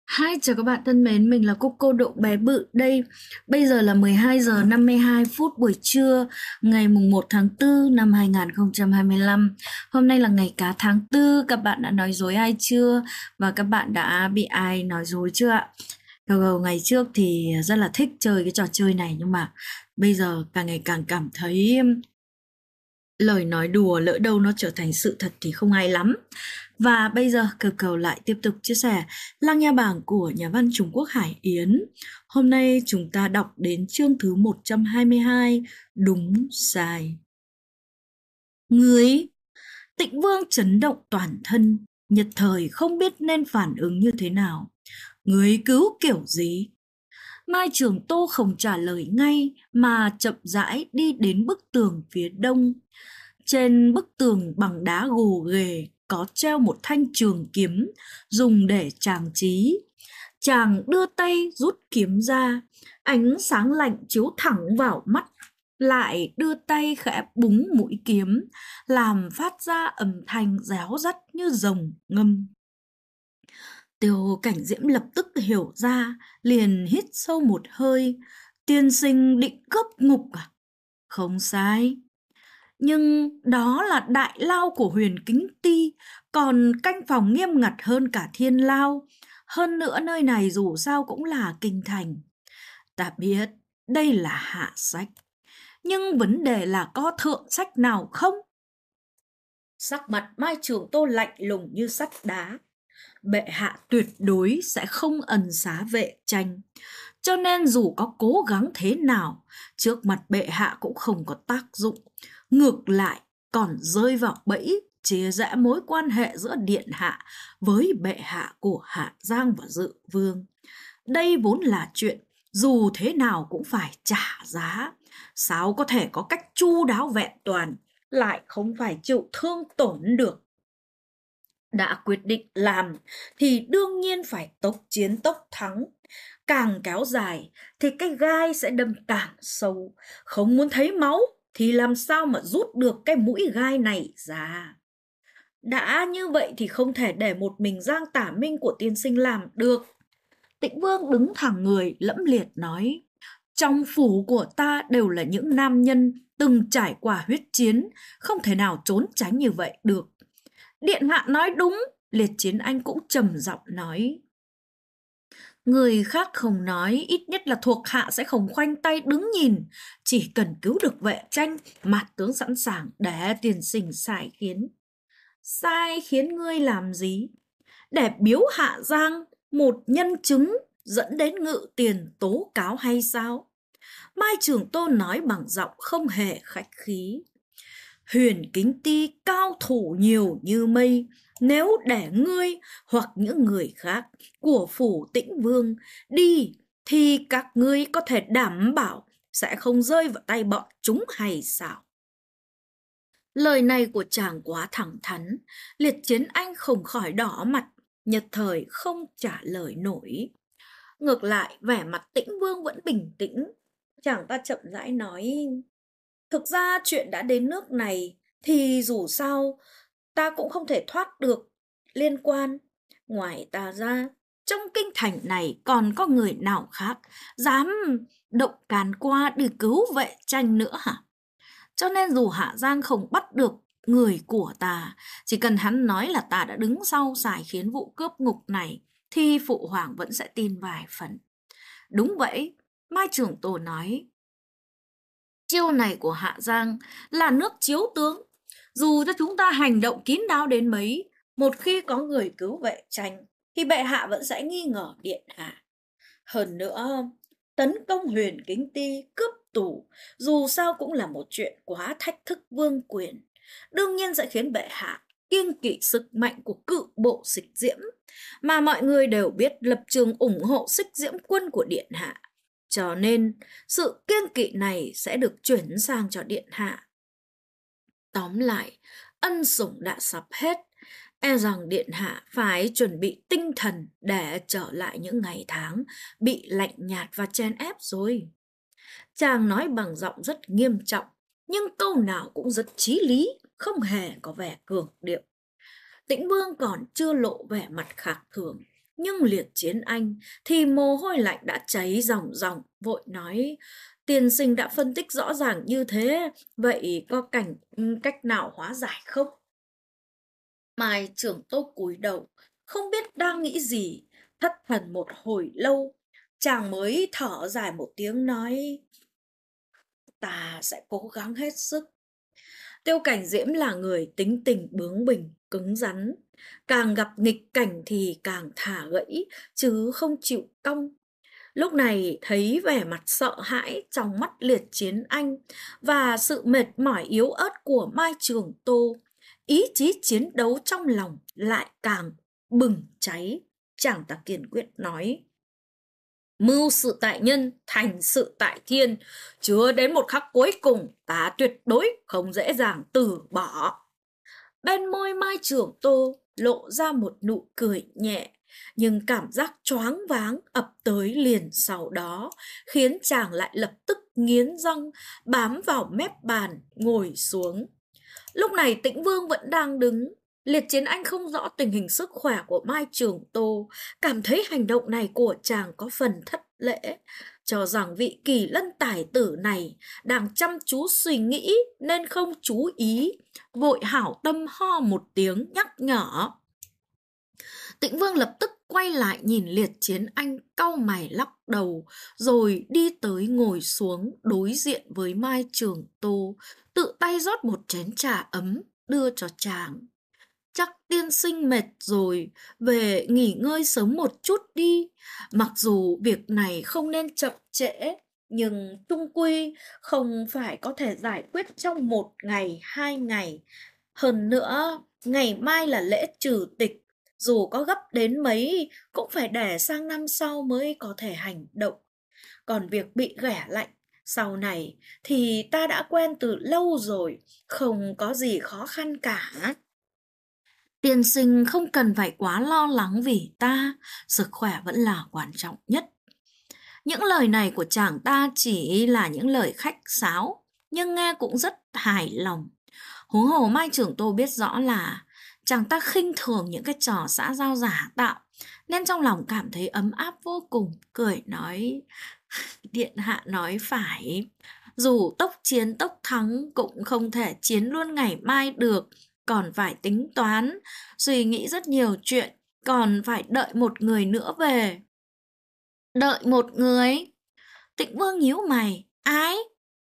Hi, chào các bạn thân mến, mình là Coco Độ Bé Bự đây. Bây giờ là 12 giờ 52 phút buổi trưa, ngày mùng 1 tháng 4 năm 2025. Hôm nay là ngày cá tháng 4, các bạn đã nói dối ai chưa? Và các bạn đã bị ai nói dối chưa ạ? Ngày trước thì rất là thích chơi cái trò chơi này, nhưng mà bây giờ càng ngày càng cảm thấy lời nói đùa lỡ đâu nó trở thành sự thật thì không hay lắm. Và bây giờ Cầu lại tiếp tục chia sẻ Lăng Nha Bảng của nhà văn Trung Quốc Hải Yến. Hôm nay chúng ta đọc đến chương thứ 122, đúng sai. Người Tịnh Vương chấn động toàn thân, nhất thời không biết nên phản ứng như thế nào. Người cứu kiểu gì? Mai Trường Tô không trả lời ngay mà chậm rãi đi đến bức tường phía đông. Trên bức tường bằng đá gồ ghề có treo một thanh trường kiếm dùng để trang trí. Chàng đưa tay rút kiếm ra, ánh sáng lạnh chiếu thẳng vào mắt, lại đưa tay khẽ búng mũi kiếm, làm phát ra âm thanh réo rắt như rồng ngâm. Tiêu Cảnh Diễm lập tức hiểu ra, liền hít sâu một hơi. Tiên sinh định cướp ngục à? Không sai. Nhưng đó là đại lao của Huyền Kính Ti, còn canh phòng nghiêm ngặt hơn cả Thiên Lao. Hơn nữa nơi này dù sao cũng là kinh thành. Ta biết đây là hạ sách, nhưng vấn đề là có thượng sách nào không? Sắc mặt Mai Trường Tô lạnh lùng như sắt đá. Bệ hạ tuyệt đối sẽ không ẩn xá vệ tranh. Cho nên dù có cố gắng thế nào, trước mặt bệ hạ cũng không có tác dụng. Ngược lại, còn rơi vào bẫy chia rẽ mối quan hệ giữa điện hạ với bệ hạ của Hạ Giang và Dự Vương. Đây vốn là chuyện dù thế nào cũng phải trả giá. Sao có thể có cách chu đáo vẹn toàn, lại không phải chịu thương tổn được? Đã quyết định làm thì đương nhiên phải tốc chiến tốc thắng. Càng kéo dài thì cái gai sẽ đâm càng sâu. Không muốn thấy máu thì làm sao mà rút được cái mũi gai này ra? Đã như vậy thì không thể để một mình Giang Tả Minh của tiên sinh làm được. Tĩnh Vương đứng thẳng người lẫm liệt nói: trong phủ của ta đều là những nam nhân từng trải qua huyết chiến, không thể nào trốn tránh như vậy được. Điện hạ nói đúng. Liệt Chiến Anh cũng trầm giọng nói: người khác không nói, ít nhất là thuộc hạ sẽ không khoanh tay đứng nhìn. Chỉ cần cứu được vệ tranh, mặt tướng sẵn sàng để tiền sinh sai khiến. Sai khiến ngươi làm gì? Để biếu Hạ Giang một nhân chứng dẫn đến Ngự Tiền tố cáo hay sao? Mai Trường Tô nói bằng giọng không hề khách khí. Huyền Kính Ti cao thủ nhiều như mây, nếu để ngươi hoặc những người khác của phủ Tĩnh Vương đi thì các ngươi có thể đảm bảo sẽ không rơi vào tay bọn chúng hay sao? Lời này của chàng quá thẳng thắn, Liệt Chiến Anh không khỏi đỏ mặt, nhất thời không trả lời nổi. Ngược lại, vẻ mặt Tĩnh Vương vẫn bình tĩnh. Chàng ta chậm rãi nói: thực ra chuyện đã đến nước này thì dù sao ta cũng không thể thoát được liên quan. Ngoài ta ra, trong kinh thành này còn có người nào khác dám động càn qua để cứu vệ tranh nữa hả? Cho nên dù Hạ Giang không bắt được người của ta, chỉ cần hắn nói là ta đã đứng sau xài khiến vụ cướp ngục này, thì phụ hoàng vẫn sẽ tin vài phần. Đúng vậy, Mai Trường Tô nói, chiêu này của Hạ Giang là nước chiếu tướng. Dù cho chúng ta hành động kín đáo đến mấy, một khi có người cứu vệ tranh, thì bệ hạ vẫn sẽ nghi ngờ điện hạ. Hơn nữa, tấn công Huyền Kính Ti, cướp tù, dù sao cũng là một chuyện quá thách thức vương quyền. Đương nhiên sẽ khiến bệ hạ kiêng kỵ sức mạnh của cự bộ Xích Diễm, mà mọi người đều biết lập trường ủng hộ Xích Diễm quân của điện hạ. Cho nên, sự kiêng kỵ này sẽ được chuyển sang cho điện hạ. Tóm lại, ân sủng đã sắp hết, e rằng điện hạ phải chuẩn bị tinh thần để trở lại những ngày tháng bị lạnh nhạt và chen ép rồi. Chàng nói bằng giọng rất nghiêm trọng, nhưng câu nào cũng rất chí lý, không hề có vẻ cường điệu. Tĩnh Vương còn chưa lộ vẻ mặt khác thường, Nhưng Liệt Chiến Anh thì mồ hôi lạnh đã cháy ròng ròng, vội nói: Tiên sinh đã phân tích rõ ràng như thế, vậy có cách nào hóa giải không? Mai Trưởng Tô cúi đầu, không biết đang nghĩ gì, thất thần một hồi lâu, chàng mới thở dài một tiếng nói: Ta sẽ cố gắng hết sức. Tiêu Cảnh Diễm là người tính tình bướng bỉnh, cứng rắn, càng gặp nghịch cảnh thì càng thả gãy, chứ không chịu cong. Lúc này thấy vẻ mặt sợ hãi trong mắt Liệt Chiến Anh và sự mệt mỏi yếu ớt của Mai Trường Tô, ý chí chiến đấu trong lòng lại càng bừng cháy. Chàng ta kiên quyết nói: Mưu sự tại nhân, thành sự tại thiên. Chưa đến một khắc cuối cùng, ta tuyệt đối không dễ dàng từ bỏ. Bên môi Mai Trường Tô lộ ra một nụ cười nhẹ, nhưng cảm giác choáng váng ập tới liền sau đó, khiến chàng lại lập tức nghiến răng, bám vào mép bàn, ngồi xuống. Lúc này Tĩnh Vương vẫn đang đứng. Liệt Chiến Anh không rõ tình hình sức khỏe của Mai Trường Tô, cảm thấy hành động này của chàng có phần thất lễ, cho rằng vị kỳ lân tài tử này đang chăm chú suy nghĩ nên không chú ý, vội hảo tâm ho một tiếng nhắc nhở. Tĩnh Vương lập tức quay lại nhìn Liệt Chiến Anh, cau mày lắc đầu, rồi đi tới ngồi xuống đối diện với Mai Trường Tô, tự tay rót một chén trà ấm đưa cho chàng. Chắc tiên sinh mệt rồi, về nghỉ ngơi sớm một chút đi. Mặc dù việc này không nên chậm trễ, nhưng chung quy không phải có thể giải quyết trong 1 ngày, 2 ngày. Hơn nữa, ngày mai là lễ trừ tịch, dù có gấp đến mấy cũng phải để sang năm sau mới có thể hành động. Còn việc bị ghẻ lạnh sau này thì ta đã quen từ lâu rồi, không có gì khó khăn cả. Tiên sinh không cần phải quá lo lắng vì ta, sức khỏe vẫn là quan trọng nhất. Những lời này của chàng ta chỉ là những lời khách sáo, nhưng nghe cũng rất hài lòng. Huống hồ Mai Trường Tô biết rõ là chàng ta khinh thường những cái trò xã giao giả tạo, nên trong lòng cảm thấy ấm áp vô cùng, cười nói: Điện hạ nói phải, dù tốc chiến tốc thắng cũng không thể chiến luôn ngày mai được, còn phải tính toán, suy nghĩ rất nhiều chuyện, còn phải đợi một người nữa về. Đợi một người? Tĩnh Vương nhíu mày, ai?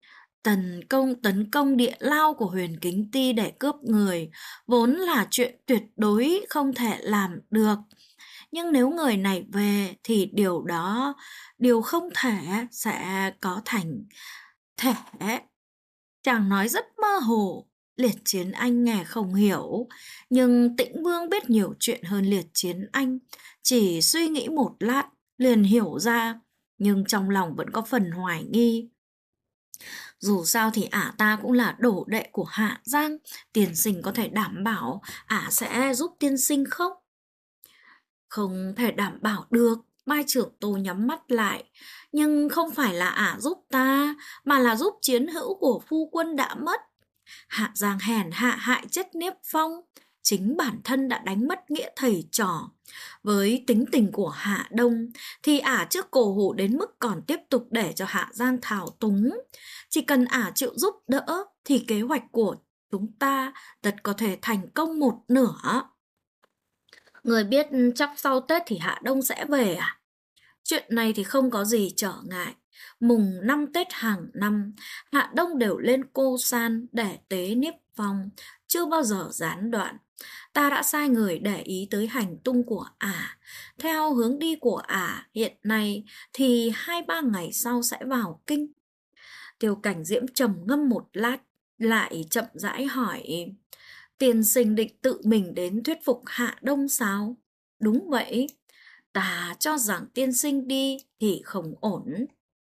Tấn công địa lao của Huyền Kính Ti để cướp người, vốn là chuyện tuyệt đối không thể làm được. Nhưng nếu người này về thì điều không thể sẽ có thành thể. Chàng nói rất mơ hồ, Liệt Chiến Anh nghe không hiểu, nhưng Tĩnh Vương biết nhiều chuyện hơn Liệt Chiến Anh, chỉ suy nghĩ một lát liền hiểu ra, nhưng trong lòng vẫn có phần hoài nghi. Dù sao thì ả ta cũng là đổ đệ của Hạ Giang, tiên sinh có thể đảm bảo ả sẽ giúp tiên sinh không? Không thể đảm bảo được. Mai Trưởng Tô nhắm mắt lại, nhưng không phải là ả giúp ta, mà là giúp chiến hữu của phu quân đã mất. Hạ Giang hèn hạ hại chết Niếp Phong, chính bản thân đã đánh mất nghĩa thầy trò. Với tính tình của Hạ Đông thì ả trước cổ hủ đến mức còn tiếp tục để cho Hạ Giang thao túng. Chỉ cần ả chịu giúp đỡ thì kế hoạch của chúng ta tất có thể thành công một nửa. Người biết chắc sau Tết thì Hạ Đông sẽ về à? Chuyện này thì không có gì trở ngại. Mùng 5 Tết hàng năm, Hạ Đông đều lên Cô San để tế Niếp Phong, chưa bao giờ gián đoạn. Ta đã sai người để ý tới hành tung của ả. Theo hướng đi của ả hiện nay thì 2-3 ngày sau sẽ vào kinh. Tiêu Cảnh Diễm trầm ngâm một lát, lại chậm rãi hỏi: Tiên sinh định tự mình đến thuyết phục Hạ Đông sao? Đúng vậy, ta cho rằng tiên sinh đi thì không ổn.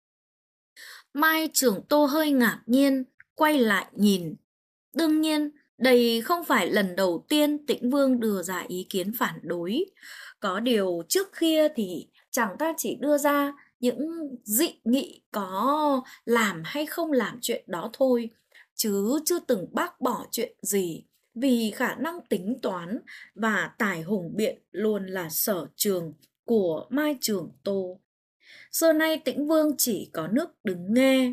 Mai Trường Tô hơi ngạc nhiên, quay lại nhìn. Đương nhiên, đây không phải lần đầu tiên Tĩnh Vương đưa ra ý kiến phản đối. Có điều trước kia thì chàng ta chỉ đưa ra những dị nghị có làm hay không làm chuyện đó thôi, chứ chưa từng bác bỏ chuyện gì, vì khả năng tính toán và tài hùng biện luôn là sở trường của Mai Trường Tô. Xưa nay Tĩnh Vương chỉ có nước đứng nghe.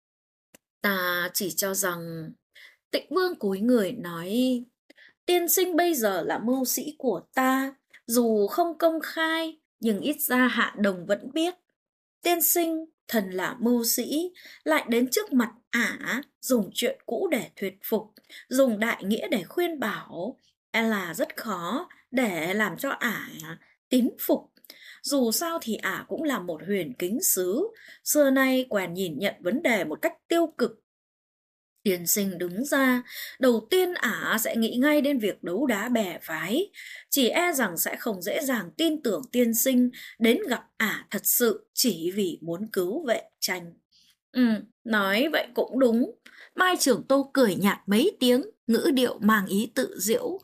Ta chỉ cho rằng Tĩnh Vương cúi người nói: tiên sinh bây giờ là mưu sĩ của ta, dù không công khai, nhưng ít ra Hạ Đồng vẫn biết. Tiên sinh, thần là mưu sĩ, lại đến trước mặt ả, dùng chuyện cũ để thuyết phục, dùng đại nghĩa để khuyên bảo, là rất khó để làm cho ả tín phục. Dù sao thì ả cũng là một huyền kính sứ, xưa nay quen nhìn nhận vấn đề một cách tiêu cực. Tiên sinh đứng ra, đầu tiên ả sẽ nghĩ ngay đến việc đấu đá bè phái, chỉ e rằng sẽ không dễ dàng tin tưởng tiên sinh đến gặp ả thật sự chỉ vì muốn cứu vệ tranh. Nói vậy cũng đúng. Mai Trường Tô cười nhạt mấy tiếng, ngữ điệu mang ý tự giễu.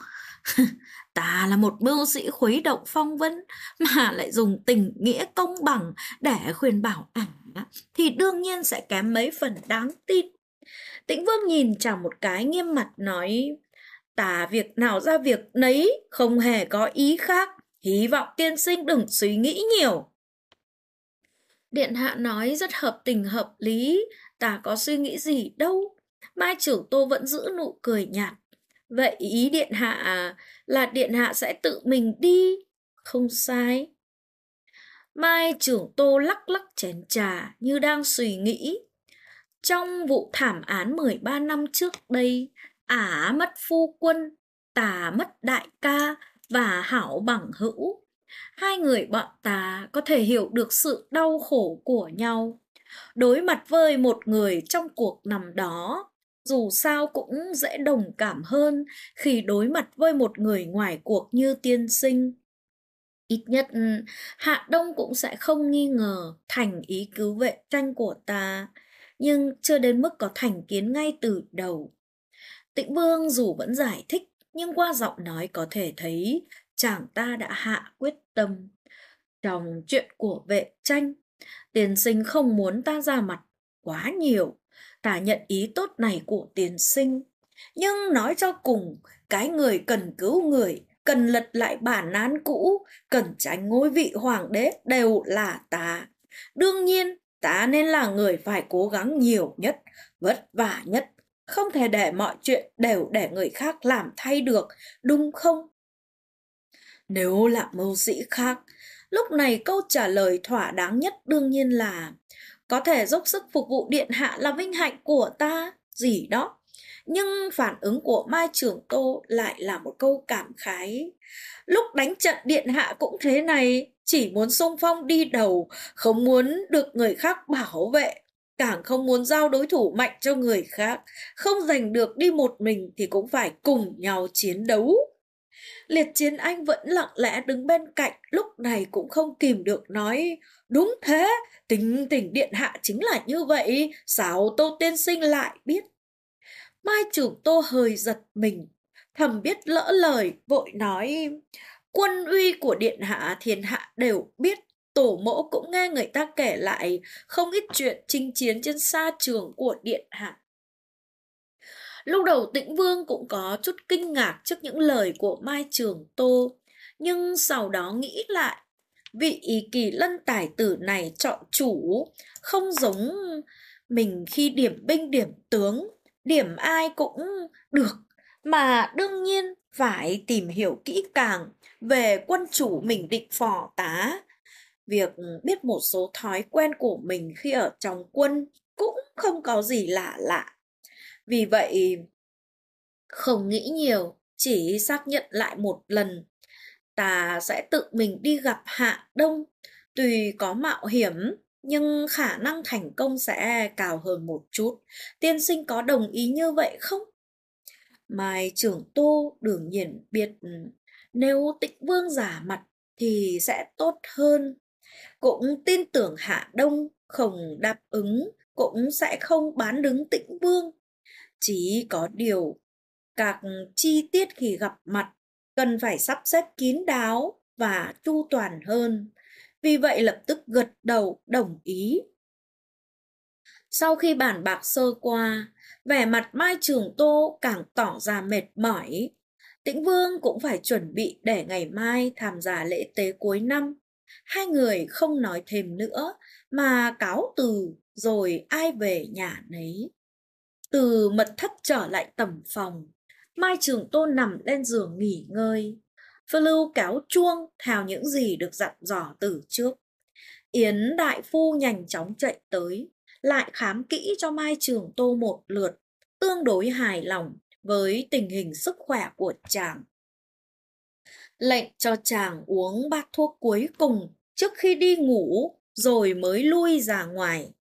Ta là một mưu sĩ khuấy động phong vân, mà lại dùng tình nghĩa công bằng để khuyên bảo ả, thì đương nhiên sẽ kém mấy phần đáng tin. Tĩnh Vương nhìn chàng một cái nghiêm mặt nói: ta việc nào ra việc nấy, không hề có ý khác, hy vọng tiên sinh đừng suy nghĩ nhiều. Điện hạ nói rất hợp tình hợp lý, ta có suy nghĩ gì đâu. Mai Trưởng Tô vẫn giữ nụ cười nhạt. Vậy ý điện hạ là điện hạ sẽ tự mình đi? Không sai. Mai Trưởng Tô lắc lắc chén trà như đang suy nghĩ. Trong vụ thảm án 13 năm trước đây, ả mất phu quân, tà mất đại ca và hảo bằng hữu. Hai người bọn ta có thể hiểu được sự đau khổ của nhau. Đối mặt với một người trong cuộc năm đó, dù sao cũng dễ đồng cảm hơn khi đối mặt với một người ngoài cuộc như tiên sinh. Ít nhất Hạ Đông cũng sẽ không nghi ngờ thành ý cứu vệ tranh của ta, nhưng chưa đến mức có thành kiến ngay từ đầu. Tĩnh Vương dù vẫn giải thích, nhưng qua giọng nói có thể thấy chàng ta đã hạ quyết tâm. Trong chuyện của vệ tranh, tiên sinh không muốn ta ra mặt quá nhiều. Ta nhận ý tốt này của tiên sinh, nhưng nói cho cùng, cái người cần cứu người, cần lật lại bản án cũ, cần tranh ngôi vị hoàng đế đều là ta. Đương nhiên, ta nên là người phải cố gắng nhiều nhất, vất vả nhất, không thể để mọi chuyện đều để người khác làm thay được, đúng không? Nếu là mưu sĩ khác, lúc này câu trả lời thỏa đáng nhất đương nhiên là: có thể dốc sức phục vụ điện hạ là vinh hạnh của ta, gì đó. Nhưng phản ứng của Mai Trường Tô lại là một câu cảm khái. Lúc đánh trận điện hạ cũng thế này, chỉ muốn xung phong đi đầu, không muốn được người khác bảo vệ, càng không muốn giao đối thủ mạnh cho người khác, không giành được đi một mình thì cũng phải cùng nhau chiến đấu. Liệt Chiến Anh vẫn lặng lẽ đứng bên cạnh, lúc này cũng không kìm được nói: đúng thế, tính tình điện hạ chính là như vậy, sao Tô tiên sinh lại biết? Mai Trường Tô hơi giật mình, thầm biết lỡ lời, vội nói: quân uy của điện hạ thiên hạ đều biết, tổ mẫu cũng nghe người ta kể lại không ít chuyện chinh chiến trên sa trường của điện hạ. Lúc đầu Tĩnh Vương cũng có chút kinh ngạc trước những lời của Mai Trường Tô, nhưng sau đó nghĩ lại, vị Kỳ Lân tài tử này chọn chủ, không giống mình khi điểm binh điểm tướng, điểm ai cũng được, mà đương nhiên phải tìm hiểu kỹ càng về quân chủ mình định phò tá. Việc biết một số thói quen của mình khi ở trong quân cũng không có gì lạ lạ. Vì vậy, không nghĩ nhiều, chỉ xác nhận lại một lần. Ta sẽ tự mình đi gặp Hạ Đông. Tuy có mạo hiểm, nhưng khả năng thành công sẽ cao hơn một chút. Tiên sinh có đồng ý như vậy không? Mai Trưởng Tô đương nhiên biết nếu Tĩnh Vương giả mặt thì sẽ tốt hơn. Cũng tin tưởng Hạ Đông không đáp ứng, cũng sẽ không bán đứng Tĩnh Vương. Chỉ có điều, các chi tiết khi gặp mặt cần phải sắp xếp kín đáo và chu toàn hơn. Vì vậy lập tức gật đầu đồng ý. Sau khi bàn bạc sơ qua, vẻ mặt Mai Trường Tô càng tỏ ra mệt mỏi. Tĩnh Vương cũng phải chuẩn bị để ngày mai tham gia lễ tế cuối năm. hai người không nói thêm nữa mà cáo từ rồi ai về nhà nấy. Từ mật thất trở lại tầm phòng, Mai Trường Tô nằm lên giường nghỉ ngơi. Phiêu Lưu kéo chuông theo những gì được dặn dò từ trước. Yến đại phu nhanh chóng chạy tới, lại khám kỹ cho Mai Trường Tô một lượt, tương đối hài lòng với tình hình sức khỏe của chàng. Lệnh cho chàng uống bát thuốc cuối cùng trước khi đi ngủ rồi mới lui ra ngoài.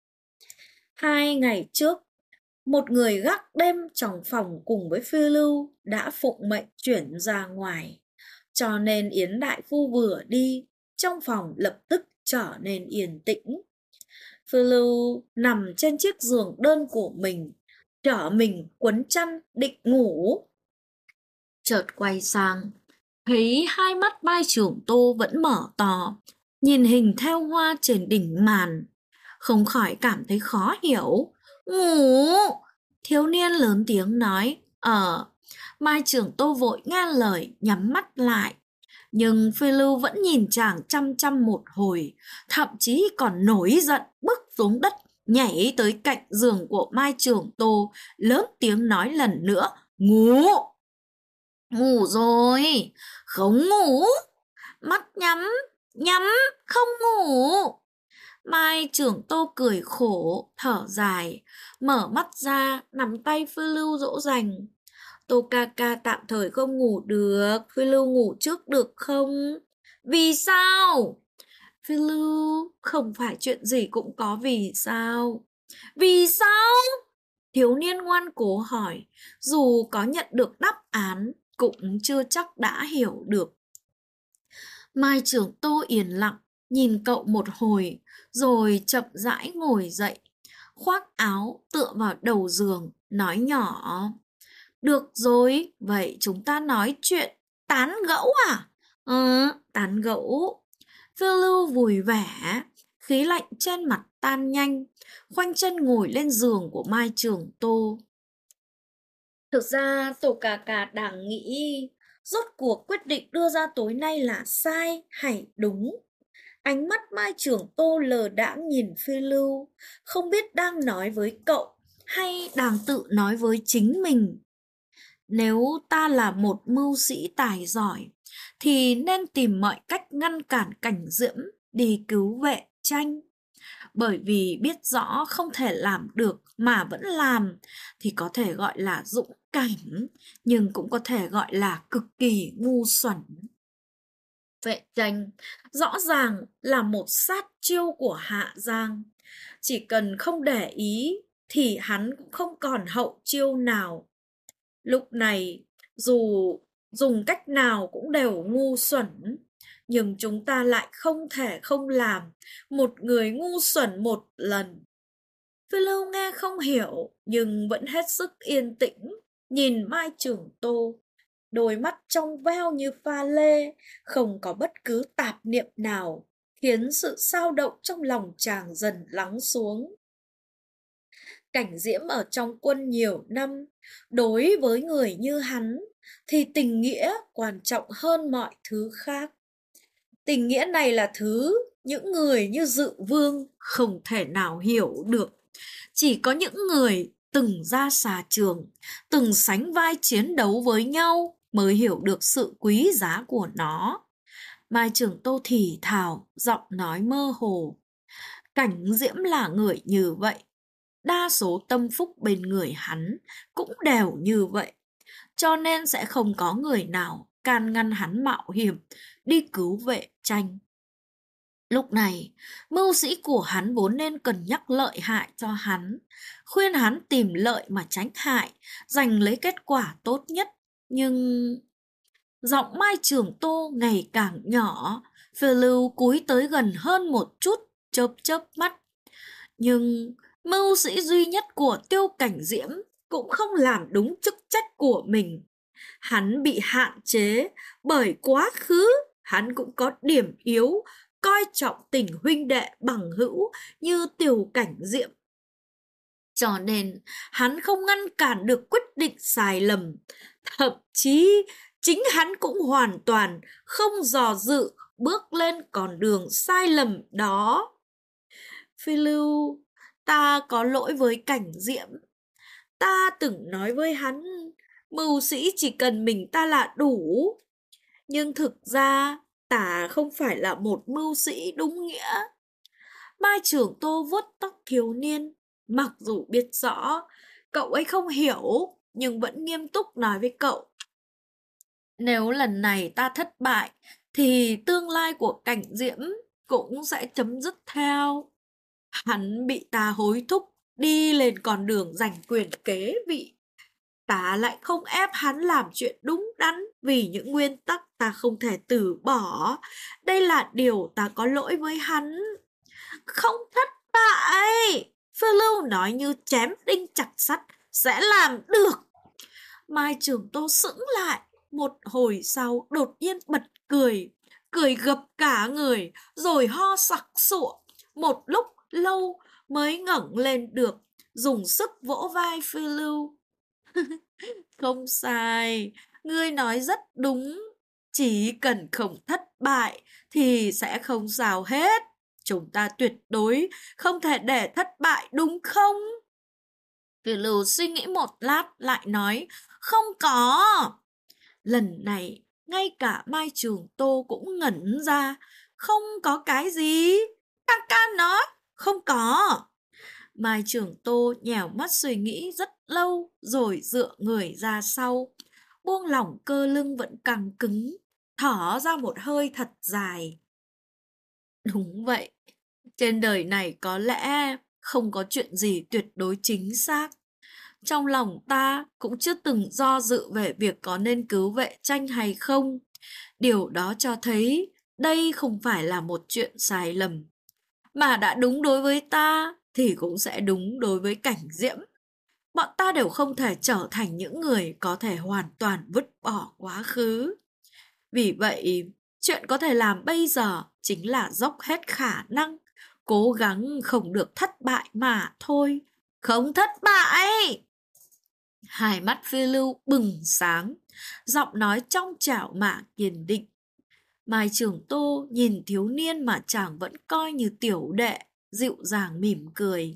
2 ngày trước, một người gác đêm trong phòng cùng với Phiêu Lưu đã phụng mệnh chuyển ra ngoài, cho nên Yến đại phu vừa đi, trong phòng lập tức trở nên yên tĩnh. Phiêu Lưu nằm trên chiếc giường đơn của mình, trở mình quấn chăn định ngủ. Chợt quay sang, thấy hai mắt Mai Trường Tô vẫn mở to, nhìn hình thêu hoa trên đỉnh màn, không khỏi cảm thấy khó hiểu. Ngủ! Thiếu niên lớn tiếng nói. Mai Trường Tô vội nghe lời, nhắm mắt lại. Nhưng Phiêu Lưu vẫn nhìn chàng chăm chăm một hồi, thậm chí còn nổi giận bước xuống đất, nhảy tới cạnh giường của Mai Trường Tô, lớn tiếng nói lần nữa. Ngủ! Ngủ rồi, không ngủ. Mắt nhắm, nhắm, không ngủ. Mai Trường Tô cười khổ, thở dài, mở mắt ra, nắm tay Phiêu Lưu dỗ dành. Tô ca ca tạm thời không ngủ được, Phiêu Lưu ngủ trước được không? Vì sao? Phiêu Lưu, không phải chuyện gì cũng có vì sao. Vì sao? Thiếu niên ngoan cố hỏi, dù có nhận được đáp án, cũng chưa chắc đã hiểu được. Mai Trường Tô yên lặng, nhìn cậu một hồi, rồi chậm rãi ngồi dậy, khoác áo tựa vào đầu giường, nói nhỏ. Được rồi, vậy chúng ta nói chuyện, tán gẫu à? Tán gẫu. Phiêu Lưu vui vẻ, khí lạnh trên mặt tan nhanh, khoanh chân ngồi lên giường của Mai Trường Tô. Thực ra Tô ca ca đang nghĩ, rốt cuộc quyết định đưa ra tối nay là sai hay đúng. Ánh mắt Mai Trường Tô lờ đãng nhìn Phiêu Lưu, không biết đang nói với cậu hay đang tự nói với chính mình. Nếu ta là một mưu sĩ tài giỏi, thì nên tìm mọi cách ngăn cản Cảnh Diễm đi cứu vệ Tranh. Bởi vì biết rõ không thể làm được mà vẫn làm thì có thể gọi là dũng cảm, nhưng cũng có thể gọi là cực kỳ ngu xuẩn. Vệ Tranh rõ ràng là một sát chiêu của Hạ Giang. Chỉ cần không để ý thì hắn cũng không còn hậu chiêu nào. Lúc này, dù dùng cách nào cũng đều ngu xuẩn, nhưng chúng ta lại không thể không làm một người ngu xuẩn một lần. Phiêu Lưu nghe không hiểu, nhưng vẫn hết sức yên tĩnh, nhìn Mai Trường Tô. Đôi mắt trong veo như pha lê, không có bất cứ tạp niệm nào, khiến sự xao động trong lòng chàng dần lắng xuống. Cảnh Diễm ở trong quân nhiều năm, đối với người như hắn thì tình nghĩa quan trọng hơn mọi thứ khác. Tình nghĩa này là thứ những người như Dự Vương không thể nào hiểu được. Chỉ có những người từng ra xà trường, từng sánh vai chiến đấu với nhau mới hiểu được sự quý giá của nó. Mai Trường Tô thì thào, giọng nói mơ hồ. Cảnh Diễm là người như vậy. Đa số tâm phúc bên người hắn cũng đều như vậy. Cho nên sẽ không có người nào can ngăn hắn mạo hiểm đi cứu vệ Tranh. Lúc này, mưu sĩ của hắn vốn nên cân nhắc lợi hại cho hắn, khuyên hắn tìm lợi mà tránh hại, giành lấy kết quả tốt nhất. Nhưng giọng Mai Trường Tô ngày càng nhỏ, Phiêu Lưu cúi tới gần hơn một chút, chớp chớp mắt. Nhưng mưu sĩ duy nhất của Tiêu Cảnh Diễm cũng không làm đúng chức trách của mình. Hắn bị hạn chế bởi quá khứ, hắn cũng có điểm yếu, coi trọng tình huynh đệ bằng hữu như Tiêu Cảnh Diễm. Cho nên hắn không ngăn cản được quyết định sai lầm, thậm chí chính hắn cũng hoàn toàn không dò dự bước lên con đường sai lầm đó. Phi Lưu, ta có lỗi với Cảnh Diễm. Ta từng nói với hắn, mưu sĩ chỉ cần mình ta là đủ. Nhưng thực ra, ta không phải là một mưu sĩ đúng nghĩa. Mai Trường Tô vuốt tóc thiếu niên, mặc dù biết rõ cậu ấy không hiểu, nhưng vẫn nghiêm túc nói với cậu. Nếu lần này ta thất bại, thì tương lai của Cảnh Diễm cũng sẽ chấm dứt theo. Hắn bị ta hối thúc đi lên con đường giành quyền kế vị. Ta lại không ép hắn làm chuyện đúng đắn vì những nguyên tắc ta không thể từ bỏ. Đây là điều ta có lỗi với hắn. Không thất bại, Phiêu Lưu nói như chém đinh chặt sắt, sẽ làm được. Mai Trường Tô sững lại, một hồi sau đột nhiên bật cười, cười gập cả người, rồi ho sặc sụa. Một lúc lâu mới ngẩng lên được, dùng sức vỗ vai Phiêu Lưu. Không sai, ngươi nói rất đúng. Chỉ cần không thất bại thì sẽ không sao hết. Chúng ta tuyệt đối không thể để thất bại đúng không? Phiêu Lưu suy nghĩ một lát lại nói, không có. Lần này, ngay cả Mai Trường Tô cũng ngẩn ra, không có cái gì. Ca ca nói, không có. Mai Trường Tô nhèo mắt suy nghĩ rất lâu rồi dựa người ra sau, buông lỏng cơ lưng vẫn căng cứng, thở ra một hơi thật dài. Đúng vậy, trên đời này có lẽ không có chuyện gì tuyệt đối chính xác. Trong lòng ta cũng chưa từng do dự về việc có nên cứu vệ tranh hay không. Điều đó cho thấy đây không phải là một chuyện sai lầm. Mà đã đúng đối với ta thì cũng sẽ đúng đối với Cảnh Diễm. Bọn ta đều không thể trở thành những người có thể hoàn toàn vứt bỏ quá khứ. Vì vậy, chuyện có thể làm bây giờ chính là dốc hết khả năng, cố gắng không được thất bại mà thôi. Không thất bại! Hai mắt Phi Lưu bừng sáng, giọng nói trong trẻo mà kiên định. Mai Trường Tô nhìn thiếu niên mà chàng vẫn coi như tiểu đệ, dịu dàng mỉm cười.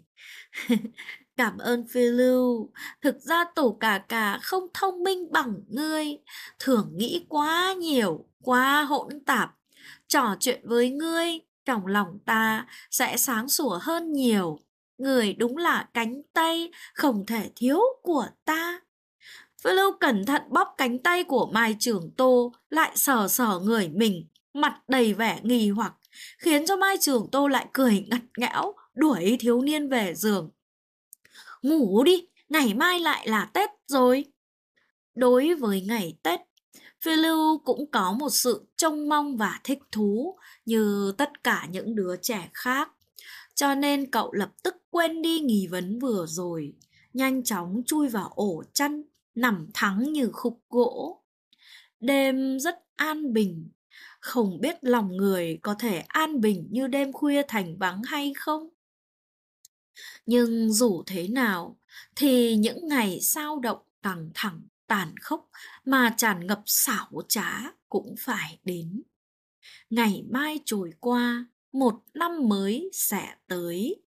Cảm ơn Phi Lưu, thực ra Tổ Cà không thông minh bằng ngươi, thường nghĩ quá nhiều, quá hỗn tạp. Trò chuyện với ngươi, trong lòng ta sẽ sáng sủa hơn nhiều. Người đúng là cánh tay không thể thiếu của ta. Phi Lưu cẩn thận bóp cánh tay của Mai Trường Tô, lại sờ sờ người mình, mặt đầy vẻ nghi hoặc, khiến cho Mai Trường Tô lại cười ngặt nghẽo, đuổi thiếu niên về giường. Ngủ đi, ngày mai lại là Tết rồi. Đối với ngày Tết, Phi Lưu cũng có một sự trông mong và thích thú như tất cả những đứa trẻ khác. Cho nên cậu lập tức quên đi nghi vấn vừa rồi, nhanh chóng chui vào ổ chăn, nằm thẳng như khúc gỗ. Đêm rất an bình, không biết lòng người có thể an bình như đêm khuya thành vắng hay không? Nhưng dù thế nào, thì những ngày sao động căng thẳng, tàn khốc mà tràn ngập xảo trá cũng phải đến. Ngày mai trôi qua, một năm mới sẽ tới.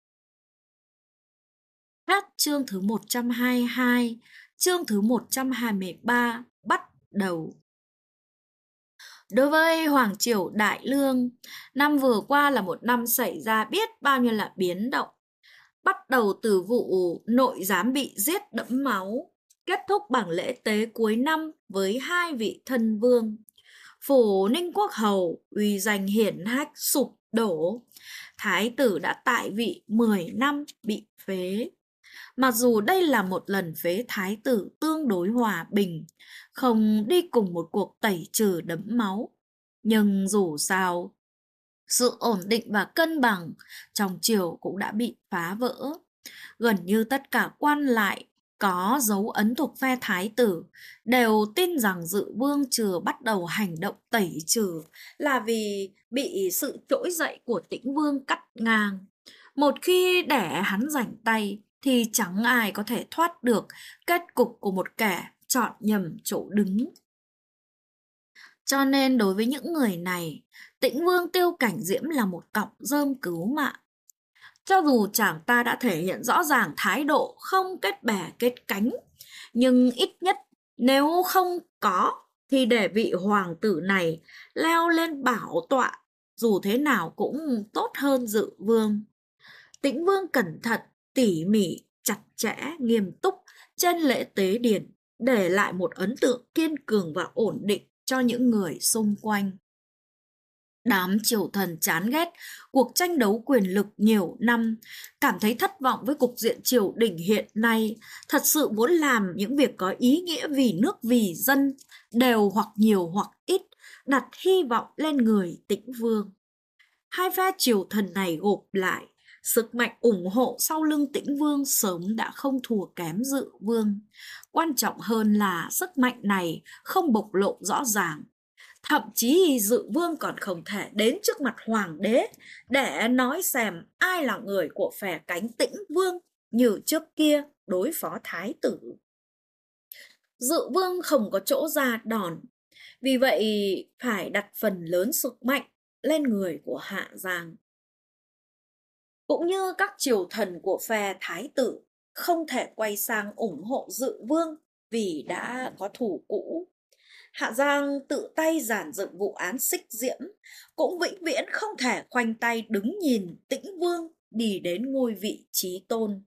Hết chương thứ 122, chương thứ 123 bắt đầu. Đối với Hoàng Triều Đại Lương, năm vừa qua là một năm xảy ra biết bao nhiêu là biến động. Bắt đầu từ vụ nội giám bị giết đẫm máu, kết thúc bằng lễ tế cuối năm với hai vị thân vương. Phủ Ninh Quốc Hầu uy danh hiển hách sụp đổ. Thái tử đã tại vị 10 năm bị phế. Mặc dù đây là một lần phế thái tử tương đối hòa bình, không đi cùng một cuộc tẩy trừ đẫm máu, nhưng dù sao, sự ổn định và cân bằng trong triều cũng đã bị phá vỡ. Gần như tất cả quan lại có dấu ấn thuộc phe thái tử đều tin rằng Dự Vương Trừ bắt đầu hành động tẩy trừ là vì bị sự trỗi dậy của Tĩnh Vương cắt ngang. Một khi để hắn rảnh tay thì chẳng ai có thể thoát được kết cục của một kẻ chọn nhầm chỗ đứng. Cho nên đối với những người này, Tĩnh Vương Tiêu Cảnh Diễm là một cọng rơm cứu mạng. Cho dù chàng ta đã thể hiện rõ ràng thái độ không kết bè kết cánh, nhưng ít nhất nếu không có thì để vị hoàng tử này leo lên bảo tọa, dù thế nào cũng tốt hơn Dự Vương. Tĩnh Vương cẩn thận, tỉ mỉ, chặt chẽ, nghiêm túc trên lễ tế điển, để lại một ấn tượng kiên cường và ổn định cho những người xung quanh. Đám triều thần chán ghét cuộc tranh đấu quyền lực nhiều năm, cảm thấy thất vọng với cục diện triều đình hiện nay, thật sự muốn làm những việc có ý nghĩa vì nước vì dân, đều hoặc nhiều hoặc ít, đặt hy vọng lên người Tĩnh Vương. Hai phe triều thần này gộp lại, sức mạnh ủng hộ sau lưng Tĩnh Vương sớm đã không thua kém Dự Vương. Quan trọng hơn là sức mạnh này không bộc lộ rõ ràng. Thậm chí Dự Vương còn không thể đến trước mặt hoàng đế để nói xem ai là người của phe cánh Tĩnh Vương như trước kia đối phó thái tử. Dự Vương không có chỗ ra đòn, vì vậy phải đặt phần lớn sức mạnh lên người của Hạ Giang. Cũng như các triều thần của phe thái tử không thể quay sang ủng hộ Dự Vương vì đã có thù cũ. Hạ Giang tự tay dàn dựng vụ án Xích Diễm, cũng vĩnh viễn không thể khoanh tay đứng nhìn Tĩnh Vương đi đến ngôi vị chí tôn.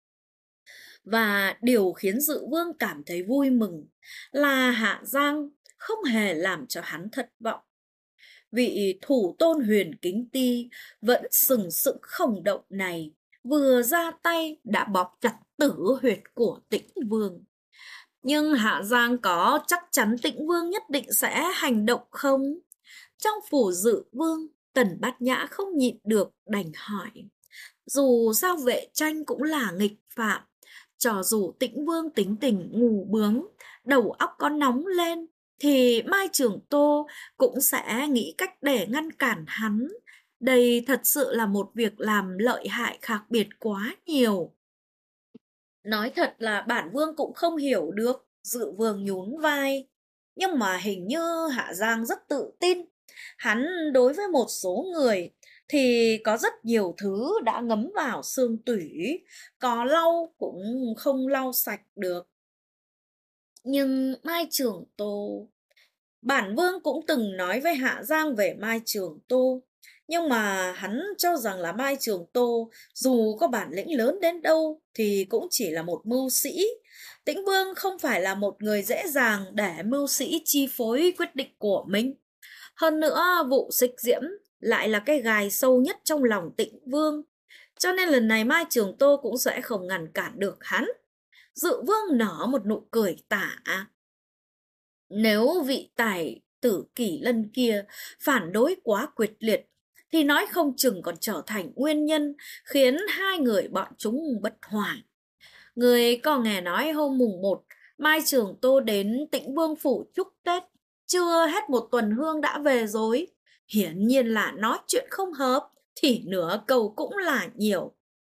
Và điều khiến Dự Vương cảm thấy vui mừng là Hạ Giang không hề làm cho hắn thất vọng. Vị thủ tôn Huyền Kính Ti vẫn sừng sững không động này, vừa ra tay đã bóp chặt tử huyệt của Tĩnh Vương. Nhưng Hạ Giang có chắc chắn Tĩnh Vương nhất định sẽ hành động không? Trong phủ Dự Vương, Tần Bát Nhã không nhịn được đành hỏi. Dù sao Vệ Tranh cũng là nghịch phạm, cho dù Tĩnh Vương tính tình ngu bướng, đầu óc có nóng lên, thì Mai Trường Tô cũng sẽ nghĩ cách để ngăn cản hắn. Đây thật sự là một việc làm lợi hại khác biệt quá nhiều. Nói thật là bản vương cũng không hiểu được. Dự Vương nhún vai. Nhưng mà hình như Hạ Giang rất tự tin. Hắn đối với một số người thì có rất nhiều thứ đã ngấm vào xương tủy, có lau cũng không lau sạch được. Nhưng Mai Trường Tô, bản vương cũng từng nói với Hạ Giang về Mai Trường Tô, nhưng mà hắn cho rằng là Mai Trường Tô dù có bản lĩnh lớn đến đâu thì cũng chỉ là một mưu sĩ. Tĩnh Vương không phải là một người dễ dàng để mưu sĩ chi phối quyết định của mình. Hơn nữa vụ Xích Diễm lại là cái gài sâu nhất trong lòng Tĩnh Vương, cho nên lần này Mai Trường Tô cũng sẽ không ngăn cản được hắn. Dự Vương nở một nụ cười tả. Nếu vị tài tử Kỷ Lân kia phản đối quá quyết liệt thì nói không chừng còn trở thành nguyên nhân khiến hai người bọn chúng bất hòa. Người có nghe nói hôm mùng 1 Mai Trường Tô đến Tĩnh Vương phủ chúc Tết, chưa hết một tuần hương đã về rồi. Hiển nhiên là nói chuyện không hợp, thì nửa câu cũng là nhiều.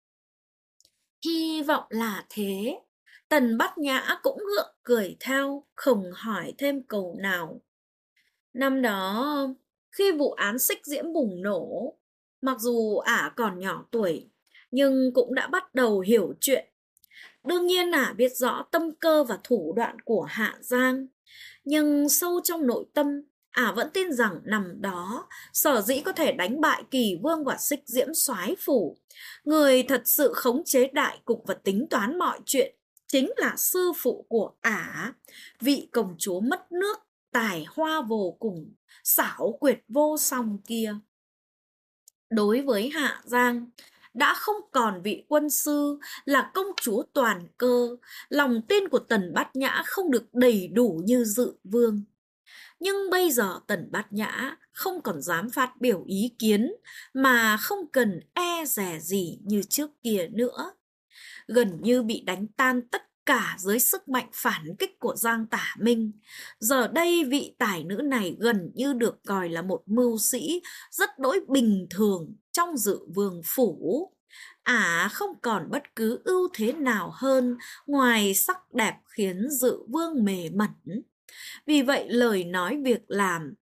Hy vọng là thế. Tần Bát Nhã cũng gượng cười theo, không hỏi thêm câu nào. Năm đó, khi vụ án Xích Diễm bùng nổ, mặc dù ả còn nhỏ tuổi, nhưng cũng đã bắt đầu hiểu chuyện. Đương nhiên ả biết rõ tâm cơ và thủ đoạn của Hạ Giang, nhưng sâu trong nội tâm, ả vẫn tin rằng năm đó, sở dĩ có thể đánh bại Kỳ Vương và Xích Diễm soái phủ, người thật sự khống chế đại cục và tính toán mọi chuyện chính là sư phụ của ả, vị công chúa mất nước, tài hoa vô cùng, xảo quyệt vô song kia. Đối với Hạ Giang, đã không còn vị quân sư là công chúa toàn cơ, lòng tin của Tần Bát Nhã không được đầy đủ như Dự Vương. Nhưng bây giờ Tần Bát Nhã không còn dám phát biểu ý kiến mà không cần e dè gì như trước kia nữa. Gần như bị đánh tan tất cả dưới sức mạnh phản kích của Giang Tả Minh. Giờ đây vị tài nữ này gần như được coi là một mưu sĩ rất đỗi bình thường trong Dự Vương phủ. Ả không còn bất cứ ưu thế nào hơn ngoài sắc đẹp khiến Dự Vương mê mẩn. Vì vậy lời nói việc làm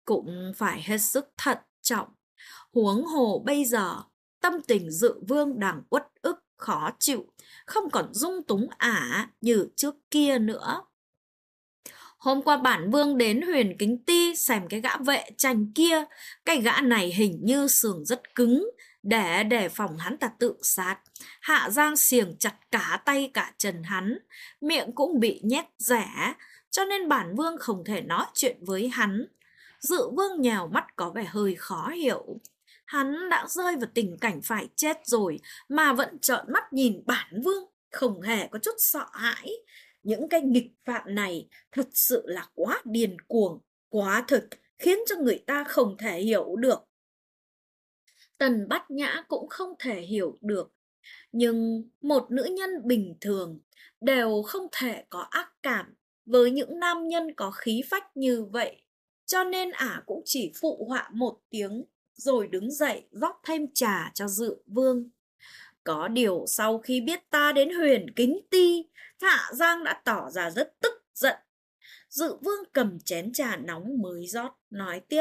cũng phải hết sức thận trọng. Huống hồ bây giờ, tâm tình Dự Vương đang uất ức, khó chịu, không còn dung túng ả như trước kia nữa. Hôm qua bản vương đến Huyền Kính Ti xem cái gã vệ tranh kia, cái gã này hình như sườn rất cứng, để đề phòng hắn ta tự sát. Hạ Giang xiềng chặt cả tay cả chân hắn, miệng cũng bị nhét rẻ, cho nên bản vương không thể nói chuyện với hắn. Dự Vương nhèo mắt có vẻ hơi khó hiểu. Hắn đã rơi vào tình cảnh phải chết rồi mà vẫn trợn mắt nhìn bản vương, không hề có chút sợ hãi. Những cái nghịch phạm này thật sự là quá điên cuồng, quá thực, khiến cho người ta không thể hiểu được. Tần Bát Nhã cũng không thể hiểu được, nhưng một nữ nhân bình thường đều không thể có ác cảm với những nam nhân có khí phách như vậy, cho nên ả cũng chỉ phụ họa một tiếng rồi đứng dậy rót thêm trà cho Dự Vương. Có điều sau khi biết ta đến Huyền Kính Ti, Hạ Giang đã tỏ ra rất tức giận. Dự Vương cầm chén trà nóng mới rót, nói tiếp: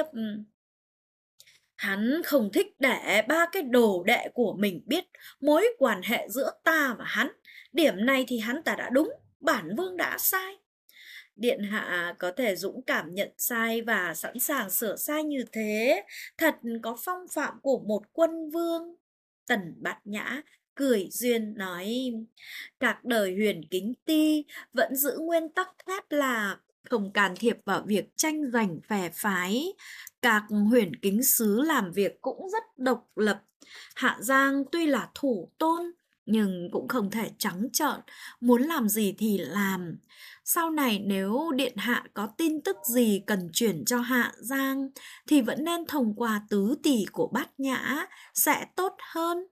Hắn không thích để ba cái đồ đệ của mình biết mối quan hệ giữa ta và hắn. Điểm này thì hắn ta đã đúng, bản vương đã sai. Điện hạ có thể dũng cảm nhận sai và sẵn sàng sửa sai như thế, thật có phong phạm của một quân vương. Tần Bát Nhã cười duyên nói: Các đời Huyền Kính Ti vẫn giữ nguyên tắc thép là không can thiệp vào việc tranh giành phe phái. Các huyền kính sứ làm việc cũng rất độc lập. Hạ Giang tuy là thủ tôn, nhưng cũng không thể trắng trợn, muốn làm gì thì làm. Sau này nếu điện hạ có tin tức gì cần chuyển cho Hạ Giang, thì vẫn nên thông qua tứ tỷ của Bát Nhã, sẽ tốt hơn.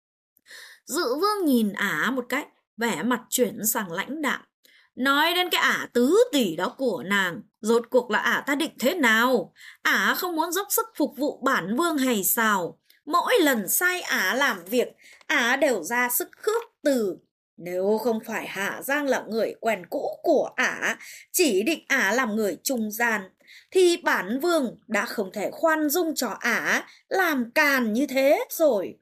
Dự Vương nhìn ả một cách, vẻ mặt chuyển sang lãnh đạm. Nói đến cái ả tứ tỷ đó của nàng, rốt cuộc là ả ta định thế nào? Ả không muốn dốc sức phục vụ bản vương hay sao? Mỗi lần sai ả làm việc, ả đều ra sức khước từ. Nếu không phải Hạ Giang là người quen cũ của ả, chỉ định ả làm người trung gian, thì bản vương đã không thể khoan dung cho ả làm càn như thế rồi.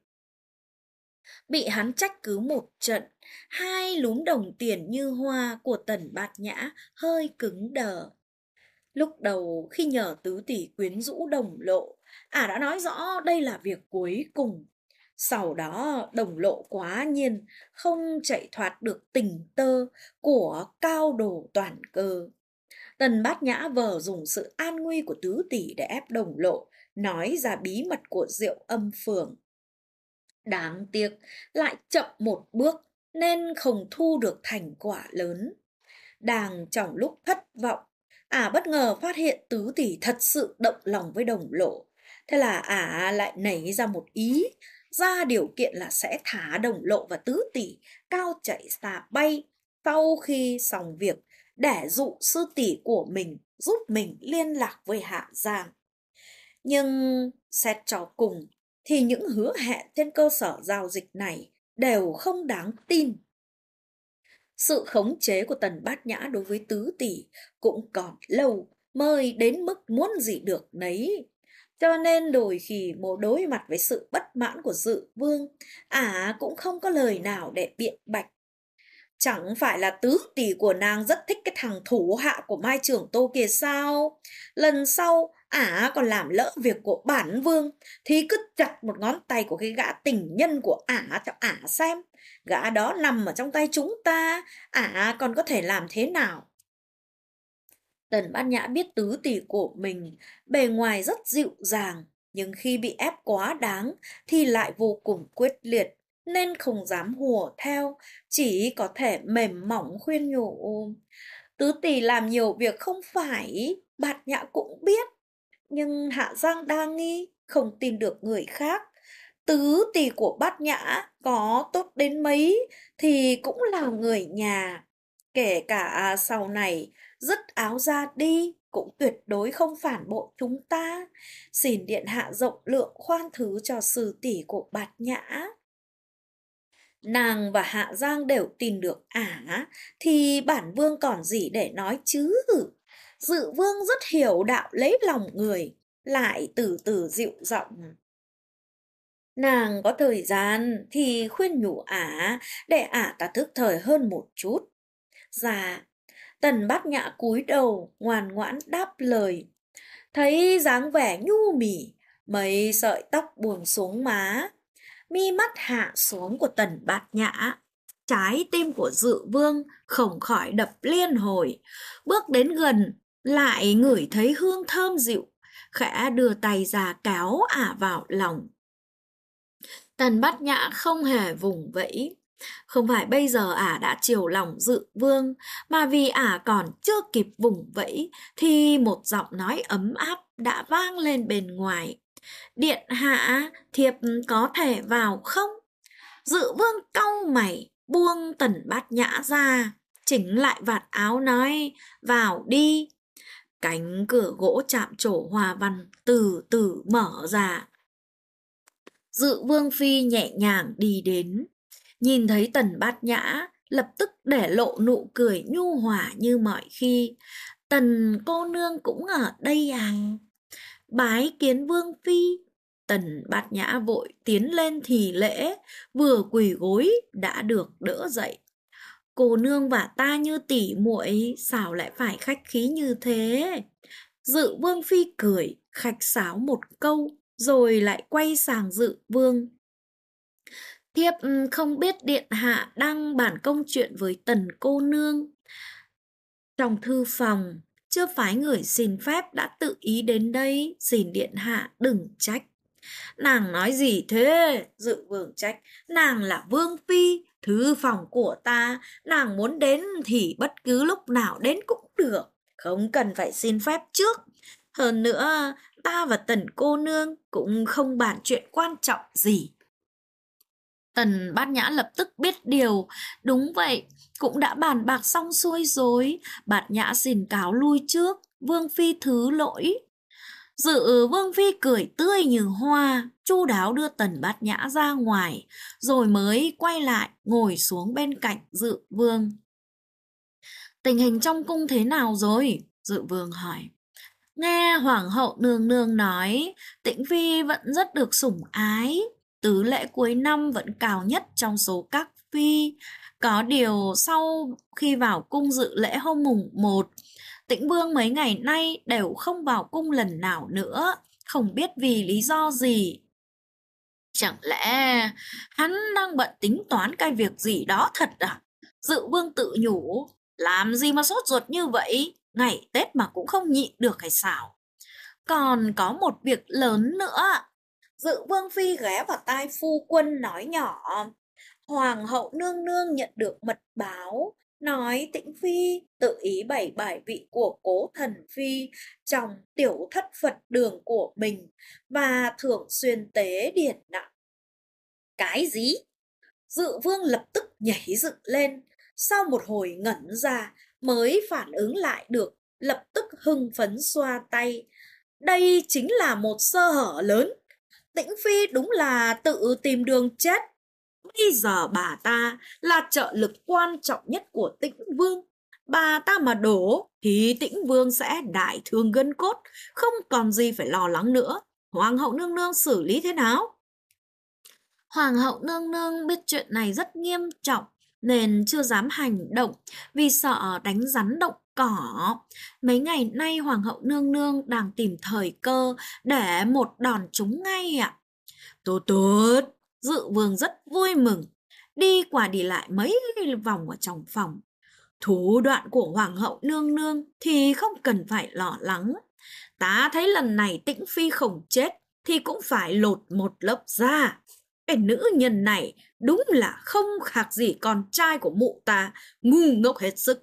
Bị hắn trách cứ một trận, hai lúm đồng tiền như hoa của Tần Bát Nhã hơi cứng đờ. Lúc đầu khi nhờ tứ tỷ quyến rũ Đồng Lộ, ả đã nói rõ đây là việc cuối cùng. Sau đó Đồng Lộ quá nhiên không chạy thoát được tình tơ của cao đồ toàn cơ. Tần Bát Nhã vờ dùng sự an nguy của tứ tỷ để ép Đồng Lộ nói ra bí mật của Diệu Âm Phường. Đáng tiếc lại chậm một bước nên không thu được thành quả lớn. Đang trong lúc thất vọng, ả bất ngờ phát hiện tứ tỷ thật sự động lòng với Đồng Lộ. Thế là ả lại nảy ra một ý, ra điều kiện là sẽ thả Đồng Lộ và tứ tỷ cao chạy xa bay sau khi xong việc, để dụ sư tỷ của mình giúp mình liên lạc với Hạ Giang. Nhưng xét cho cùng thì những hứa hẹn trên cơ sở giao dịch này đều không đáng tin. Sự khống chế của Tần Bát Nhã đối với tứ tỷ cũng còn lâu mới đến mức muốn gì được nấy. Cho nên đôi khi đối mặt với sự bất mãn của Dự Vương, ả cũng không có lời nào để biện bạch. Chẳng phải là tứ tỷ của nàng rất thích cái thằng thủ hạ của Mai Trưởng Tô kia sao? Lần sau ả còn làm lỡ việc của bản vương thì cứ chặt một ngón tay của cái gã tình nhân của ả cho ả xem. Gã đó nằm ở trong tay chúng ta, ả còn có thể làm thế nào? Tần Bát Nhã biết tứ tỷ của mình bề ngoài rất dịu dàng, nhưng khi bị ép quá đáng thì lại vô cùng quyết liệt, nên không dám hùa theo, chỉ có thể mềm mỏng khuyên nhủ. Tứ tỷ làm nhiều việc không phải, Bát Nhã cũng biết, nhưng Hạ Giang đa nghi, không tin được người khác. Tứ tỷ của Bát Nhã có tốt đến mấy thì cũng là người nhà. Kể cả sau này dứt áo ra đi cũng tuyệt đối không phản bội chúng ta. Xin điện hạ rộng lượng khoan thứ cho sư tỷ của Bát Nhã. Nàng và Hạ Giang đều tin được ả thì bản vương còn gì để nói chứ. Dự vương rất hiểu đạo lấy lòng người, lại từ từ dịu giọng. Nàng có thời gian thì khuyên nhủ ả để ả ta thức thời hơn một chút. Dạ, Tần Bát Nhã cúi đầu ngoan ngoãn đáp lời. Thấy dáng vẻ nhu mì, mấy sợi tóc buông xuống má, mi mắt hạ xuống của Tần Bát Nhã. Trái tim của Dự Vương không khỏi đập liên hồi, bước đến gần lại ngửi thấy hương thơm dịu, khẽ đưa tay ra kéo ả vào lòng. Tần Bát Nhã không hề vùng vẫy. Không phải bây giờ ả đã chiều lòng Dự Vương, mà vì ả còn chưa kịp vùng vẫy thì một giọng nói ấm áp đã vang lên bên ngoài. Điện hạ, thiếp có thể vào không? Dự Vương cau mày, buông Tần Bát Nhã ra, chỉnh lại vạt áo nói, vào đi. Cánh cửa gỗ chạm trổ hoa văn từ từ mở ra. Dự Vương phi nhẹ nhàng đi đến, nhìn thấy Tần Bát Nhã, lập tức để lộ nụ cười nhu hòa như mọi khi. Tần cô nương cũng ở đây à? Bái kiến Vương phi. Tần Bát Nhã vội tiến lên thì lễ, vừa quỳ gối đã được đỡ dậy. Cô nương và ta như tỉ muội, sao lại phải khách khí như thế? Dự Vương phi cười, khách sáo một câu, rồi lại quay sang Dự Vương. Thiếp không biết điện hạ đang bàn công chuyện với Tần cô nương. Trong thư phòng, chưa phái người xin phép đã tự ý đến đây, xin điện hạ đừng trách. Nàng nói gì thế? Dự Vương trách. Nàng là vương phi, thư phòng của ta, nàng muốn đến thì bất cứ lúc nào đến cũng được, không cần phải xin phép trước. Hơn nữa, ta và Tần cô nương cũng không bàn chuyện quan trọng gì. Tần Bát Nhã lập tức biết điều. Đúng vậy, cũng đã bàn bạc xong xuôi rồi. Bát Nhã xin cáo lui trước, Vương phi thứ lỗi. Dự Vương phi cười tươi như hoa, chu đáo đưa Tần Bát Nhã ra ngoài, rồi mới quay lại ngồi xuống bên cạnh Dự Vương. Tình hình trong cung thế nào rồi? Dự Vương hỏi. Nghe Hoàng hậu nương nương nói, Tĩnh phi vẫn rất được sủng ái, tứ lễ cuối năm vẫn cao nhất trong số các phi. Có điều sau khi vào cung dự lễ hôm mùng 1, Tĩnh vương mấy ngày nay đều không vào cung lần nào nữa, không biết vì lý do gì. Chẳng lẽ hắn đang bận tính toán cái việc gì đó thật à? Dự Vương tự nhủ, làm gì mà sốt ruột như vậy, ngày Tết mà cũng không nhịn được hay sao? Còn có một việc lớn nữa. Dự Vương phi ghé vào tai phu quân nói nhỏ. Hoàng hậu nương nương nhận được mật báo, nói Tĩnh phi tự ý bày bài vị của cố thần phi trong tiểu thất Phật đường của mình và thường xuyên tế điển nặng. Cái gì? Dự Vương lập tức nhảy dựng lên, sau một hồi ngẩn ra mới phản ứng lại được, lập tức hưng phấn xoa tay. Đây chính là một sơ hở lớn. Tĩnh phi đúng là tự tìm đường chết. Bây giờ bà ta là trợ lực quan trọng nhất của Tĩnh vương. Bà ta mà đổ thì Tĩnh vương sẽ đại thương gân cốt, không còn gì phải lo lắng nữa. Hoàng hậu nương nương xử lý thế nào? Hoàng hậu nương nương biết chuyện này rất nghiêm trọng nên chưa dám hành động vì sợ đánh rắn động cỏ. Mấy ngày nay Hoàng hậu nương nương đang tìm thời cơ để một đòn trúng ngay ạ. Tốt tốt, Dự Vương rất vui mừng, đi qua đi lại mấy vòng ở trong phòng. Thủ đoạn của Hoàng hậu nương nương thì không cần phải lo lắng. Ta thấy lần này Tĩnh phi không chết thì cũng phải lột một lớp da. Cái nữ nhân này đúng là không khác gì con trai của mụ ta, ngu ngốc hết sức.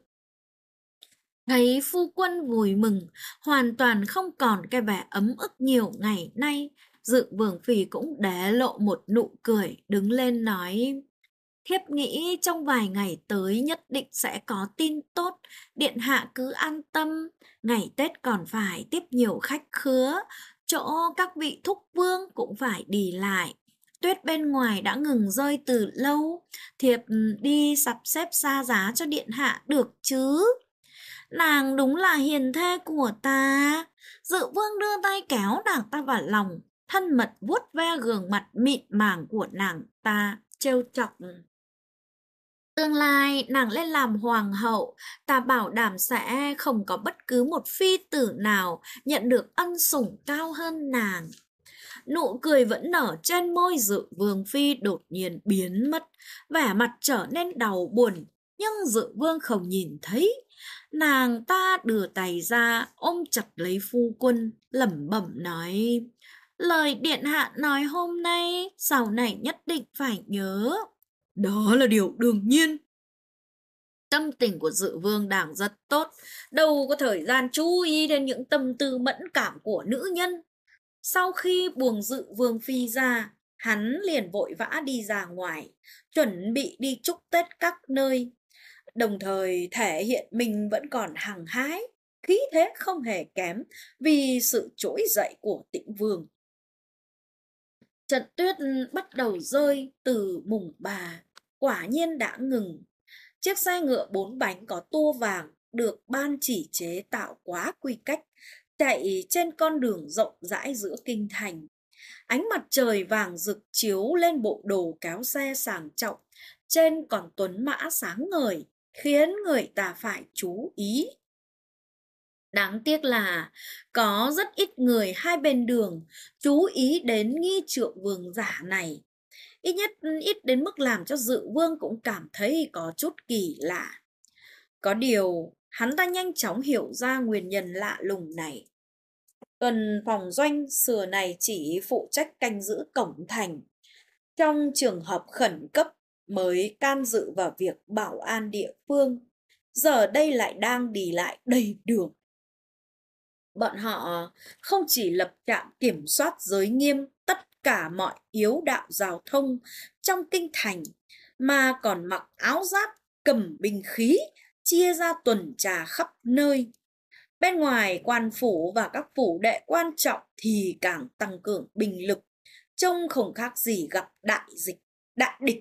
Thấy phu quân vui mừng, hoàn toàn không còn cái vẻ ấm ức nhiều ngày nay, Dự Vương phi cũng để lộ một nụ cười, đứng lên nói: Thiếp nghĩ trong vài ngày tới nhất định sẽ có tin tốt, điện hạ cứ an tâm, ngày Tết còn phải tiếp nhiều khách khứa, chỗ các vị thúc vương cũng phải đi lại. Tuyết bên ngoài đã ngừng rơi từ lâu, thiếp đi sắp xếp xa giá cho điện hạ được chứ? nàng đúng là hiền thê của ta. Dự vương đưa tay kéo nàng ta vào lòng, thân mật vuốt ve gương mặt mịn màng của nàng ta, trêu chọc. Tương lai nàng lên làm hoàng hậu, ta bảo đảm sẽ không có bất cứ một phi tử nào nhận được ân sủng cao hơn nàng. Nụ cười vẫn nở trên môi Dự vương phi đột nhiên biến mất, vẻ mặt trở nên đau buồn, nhưng Dự vương không nhìn thấy. Nàng ta đưa tay ra ôm chặt lấy phu quân, lẩm bẩm nói: lời điện hạ nói hôm nay, sau này nhất định phải nhớ. Đó là điều đương nhiên. Tâm tình của Dự vương đang rất tốt, đâu có thời gian chú ý đến những tâm tư mẫn cảm của nữ nhân. Sau khi buông Dự vương phi ra, hắn liền vội vã đi ra ngoài, chuẩn bị đi chúc Tết các nơi, đồng thời thể hiện mình vẫn còn hăng hái, khí thế không hề kém vì sự trỗi dậy của Tĩnh vương. Trận tuyết bắt đầu rơi từ mùng 3, quả nhiên đã ngừng. Chiếc xe ngựa 4 bánh có tua vàng được ban chỉ chế tạo quá quy cách, chạy trên con đường rộng rãi giữa kinh thành. Ánh mặt trời vàng rực chiếu lên bộ đồ kéo xe sang trọng, trên còn tuấn mã sáng ngời, khiến người ta phải chú ý. Đáng tiếc là có rất ít người hai bên đường chú ý đến nghi trượng vương giả này. Ít đến mức làm cho Dự vương cũng cảm thấy có chút kỳ lạ. Có điều, hắn ta nhanh chóng hiểu ra nguyên nhân lạ lùng này. Tuần phòng doanh xưa này chỉ phụ trách canh giữ cổng thành, trong trường hợp khẩn cấp mới can dự vào việc bảo an địa phương. Giờ đây lại đang đi lại đầy đường. Bọn họ không chỉ lập trạm kiểm soát giới nghiêm tất cả mọi yếu đạo giao thông trong kinh thành, mà còn mặc áo giáp, cầm binh khí, chia ra tuần tra khắp nơi. Bên ngoài quan phủ và các phủ đệ quan trọng thì càng tăng cường binh lực, trông không khác gì gặp đại địch.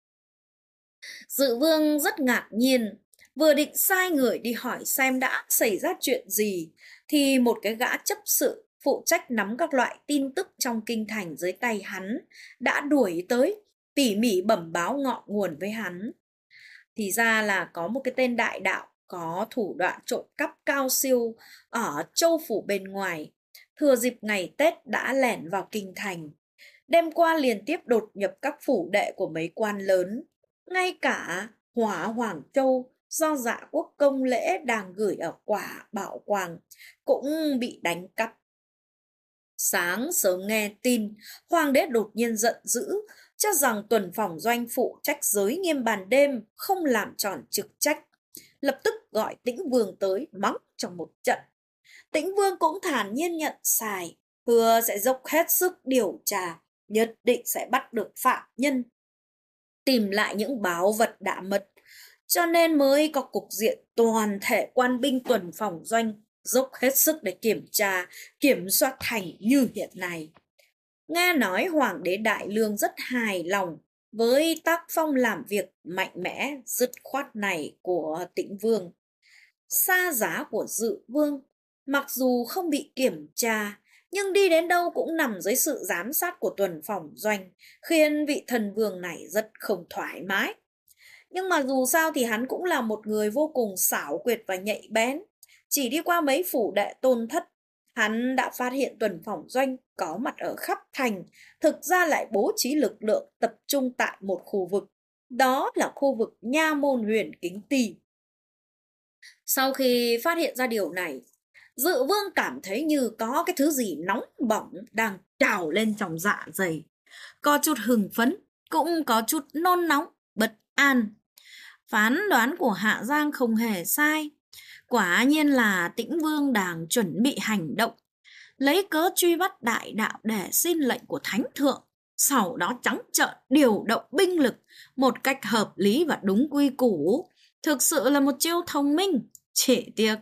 Dự vương rất ngạc nhiên, vừa định sai người đi hỏi xem đã xảy ra chuyện gì, thì một cái gã chấp sự phụ trách nắm các loại tin tức trong kinh thành dưới tay hắn đã đuổi tới, tỉ mỉ bẩm báo ngọn nguồn với hắn. Thì ra là có một cái tên đại đạo có thủ đoạn trộm cắp cao siêu ở châu phủ bên ngoài, thừa dịp ngày Tết đã lẻn vào kinh thành. Đêm qua liên tiếp đột nhập các phủ đệ của mấy quan lớn, ngay cả Hỏa Hoàng Châu do Dạ Quốc công lễ đang gửi ở Quả Bảo Quang cũng bị đánh cắp. Sáng sớm nghe tin, hoàng đế đột nhiên giận dữ, cho rằng tuần phòng doanh phụ trách giới nghiêm ban đêm không làm tròn chức trách, lập tức gọi Tĩnh vương tới mắng trong một trận. Tĩnh vương cũng thản nhiên nhận sai, hứa sẽ dốc hết sức điều tra, nhất định sẽ bắt được phạm nhân, tìm lại những báu vật đã mất, cho nên mới có cục diện toàn thể quan binh tuần phòng doanh dốc hết sức để kiểm tra, kiểm soát thành như hiện nay. Nghe nói hoàng đế Đại Lương rất hài lòng với tác phong làm việc mạnh mẽ, dứt khoát này của Tĩnh vương. Xa giá của Dự vương, mặc dù không bị kiểm tra, nhưng đi đến đâu cũng nằm dưới sự giám sát của tuần phòng doanh, khiến vị thần vương này rất không thoải mái. Nhưng mà dù sao thì hắn cũng là một người vô cùng xảo quyệt và nhạy bén. Chỉ đi qua mấy phủ đệ tôn thất, hắn đã phát hiện tuần phòng doanh có mặt ở khắp thành, thực ra lại bố trí lực lượng tập trung tại một khu vực. Đó là khu vực nha môn Huyền Kính Tỳ. Sau khi phát hiện ra điều này, Dự vương cảm thấy như có cái thứ gì nóng bỏng đang trào lên trong dạ dày. Có chút hưng phấn, cũng có chút nôn nóng, bất an. Phán đoán của Hạ Giang không hề sai. Quả nhiên là Tĩnh vương đang chuẩn bị hành động, lấy cớ truy bắt đại đạo để xin lệnh của thánh thượng, sau đó trắng trợn điều động binh lực một cách hợp lý và đúng quy củ. Thực sự là một chiêu thông minh. Chỉ tiếc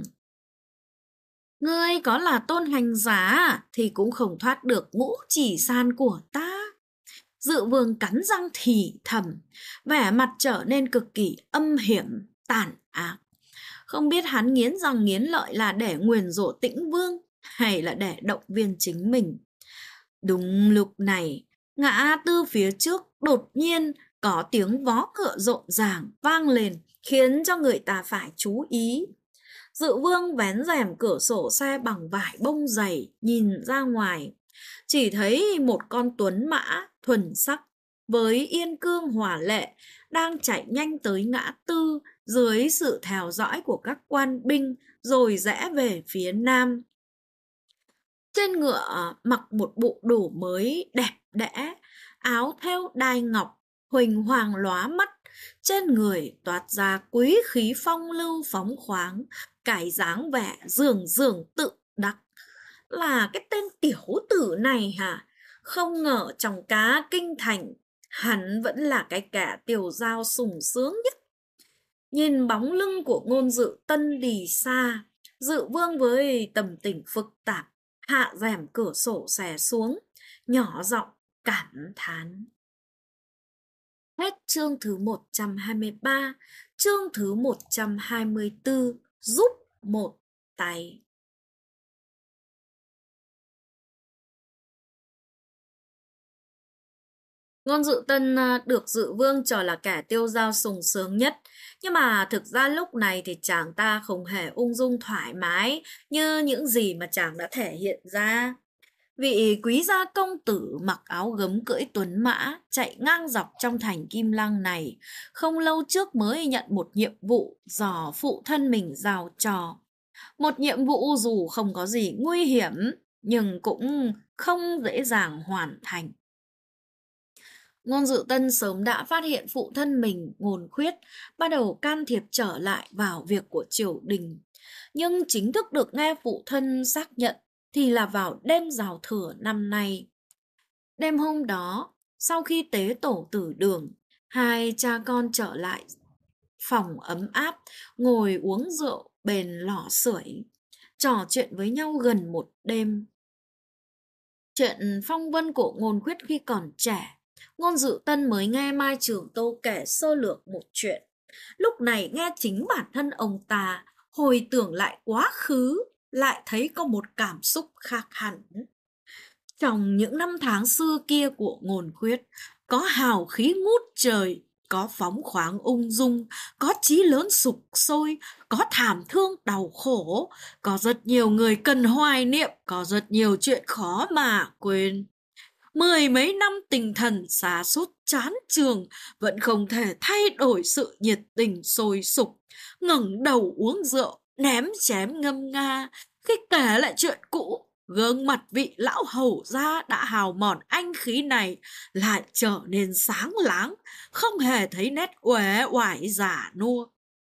ngươi có là tôn hành giá thì cũng không thoát được ngũ chỉ san của ta. Dự vương cắn răng thì thầm, vẻ mặt trở nên cực kỳ âm hiểm, tàn ác. Không biết hắn nghiến răng nghiến lợi là để nguyền rủa Tĩnh Vương hay là để động viên chính mình. Đúng lúc này, ngã tư phía trước đột nhiên có tiếng vó ngựa rộn ràng vang lên, khiến cho người ta phải chú ý. Dự Vương vén rèm cửa sổ xe bằng vải bông dày nhìn ra ngoài, chỉ thấy một con tuấn mã thuần sắc với yên cương hòa lệ đang chạy nhanh tới ngã tư dưới sự theo dõi của các quan binh, rồi rẽ về phía nam. Trên ngựa mặc một bộ đồ mới đẹp đẽ, áo thêu đai ngọc, huỳnh hoàng lóa mắt, trên người toát ra quý khí phong lưu phóng khoáng, cái dáng vẻ dường dường tự đắc. Là cái tên tiểu tử này hả? Không ngờ trong cá kinh thành, hắn vẫn là cái kẻ tiểu giao sùng sướng nhất. Nhìn bóng lưng của Ngôn Dự Tân đi xa, Dự Vương với tâm tình phức tạp hạ rèm cửa sổ xẻ xuống, nhỏ giọng cảm thán. Hết chương thứ 123, chương thứ 124, giúp một tay. Ngôn Dự Tân được Dự Vương cho là kẻ tiêu dao sùng sướng nhất, nhưng mà thực ra lúc này thì chàng ta không hề ung dung thoải mái như những gì mà chàng đã thể hiện ra. Vị quý gia công tử mặc áo gấm cưỡi tuấn mã chạy ngang dọc trong thành Kim Lăng này không lâu trước mới nhận một nhiệm vụ do phụ thân mình giao cho. Một nhiệm vụ dù không có gì nguy hiểm nhưng cũng không dễ dàng hoàn thành. Ngôn Dự Tân sớm đã phát hiện phụ thân mình Ngôn Khuyết bắt đầu can thiệp trở lại vào việc của triều đình. Nhưng chính thức được nghe phụ thân xác nhận thì là vào đêm giao thừa năm nay. Đêm hôm đó, sau khi tế tổ tử đường, hai cha con trở lại phòng ấm áp, ngồi uống rượu bên lò sưởi, trò chuyện với nhau gần một đêm. Chuyện phong vân của Ngôn Khuyết khi còn trẻ, Ngôn Dự Tân mới nghe Mai Trường Tô kể sơ lược một chuyện. Lúc này nghe chính bản thân ông ta hồi tưởng lại quá khứ, lại thấy có một cảm xúc khác hẳn. Trong những năm tháng xưa kia của Ngôn Khuyết, có hào khí ngút trời, có phóng khoáng ung dung, có chí lớn sục sôi, có thảm thương đau khổ, có rất nhiều người cần hoài niệm, có rất nhiều chuyện khó mà quên. 10 mấy năm tinh thần sa sút chán trường vẫn không thể thay đổi sự nhiệt tình sôi sục, ngẩng đầu uống rượu, ném chém ngâm nga. Khi kể lại chuyện cũ, gương mặt vị lão hầu gia đã hào mòn anh khí này lại trở nên sáng láng, không hề thấy nét uể oải già nua.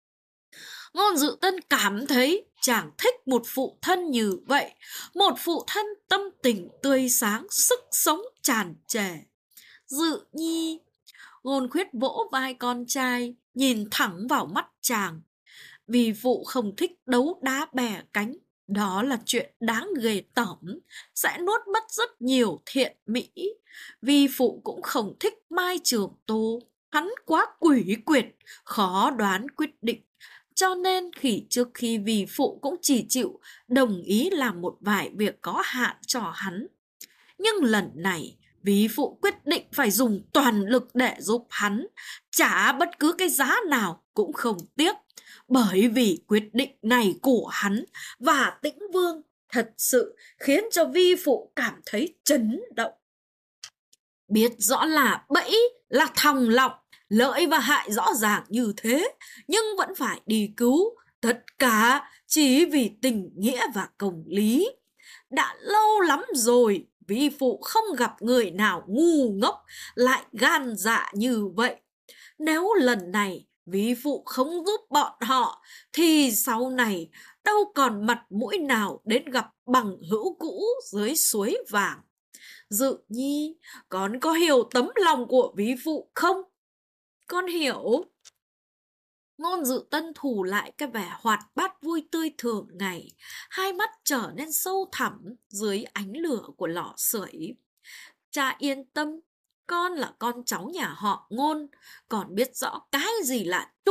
Ngôn Dự Tân cảm thấy chàng thích một phụ thân như vậy, một phụ thân tâm tình tươi sáng, sức sống tràn trề. Dự Nhi. Ngôn Khuyết vỗ vai con trai, nhìn thẳng vào mắt chàng. Vì phụ không thích đấu đá bè cánh, đó là chuyện đáng ghê tởm, sẽ nuốt mất rất nhiều thiện mỹ. Vì phụ cũng không thích Mai Trường Tô, hắn quá quỷ quyệt, khó đoán quyết định. Cho nên trước khi vì phụ cũng chỉ chịu đồng ý làm một vài việc có hạn cho hắn. Nhưng lần này, vì phụ quyết định phải dùng toàn lực để giúp hắn, trả bất cứ cái giá nào cũng không tiếc. Bởi vì quyết định này của hắn và Tĩnh Vương thật sự khiến cho vi phụ cảm thấy chấn động. Biết rõ là bẫy, là thòng lọng, lợi và hại rõ ràng như thế, nhưng vẫn phải đi cứu, tất cả chỉ vì tình nghĩa và công lý. Đã lâu lắm rồi, vi phụ không gặp người nào ngu ngốc lại gan dạ như vậy. Nếu lần này vi phụ không giúp bọn họ, thì sau này đâu còn mặt mũi nào đến gặp bằng hữu cũ dưới suối vàng. Dự Nhi, con có hiểu tấm lòng của ví phụ không? Con hiểu. Ngôn Dự Tân thủ lại cái vẻ hoạt bát vui tươi thường ngày, hai mắt trở nên sâu thẳm dưới ánh lửa của lò sưởi. Cha yên tâm, con là con cháu nhà họ Ngôn, còn biết rõ cái gì là trung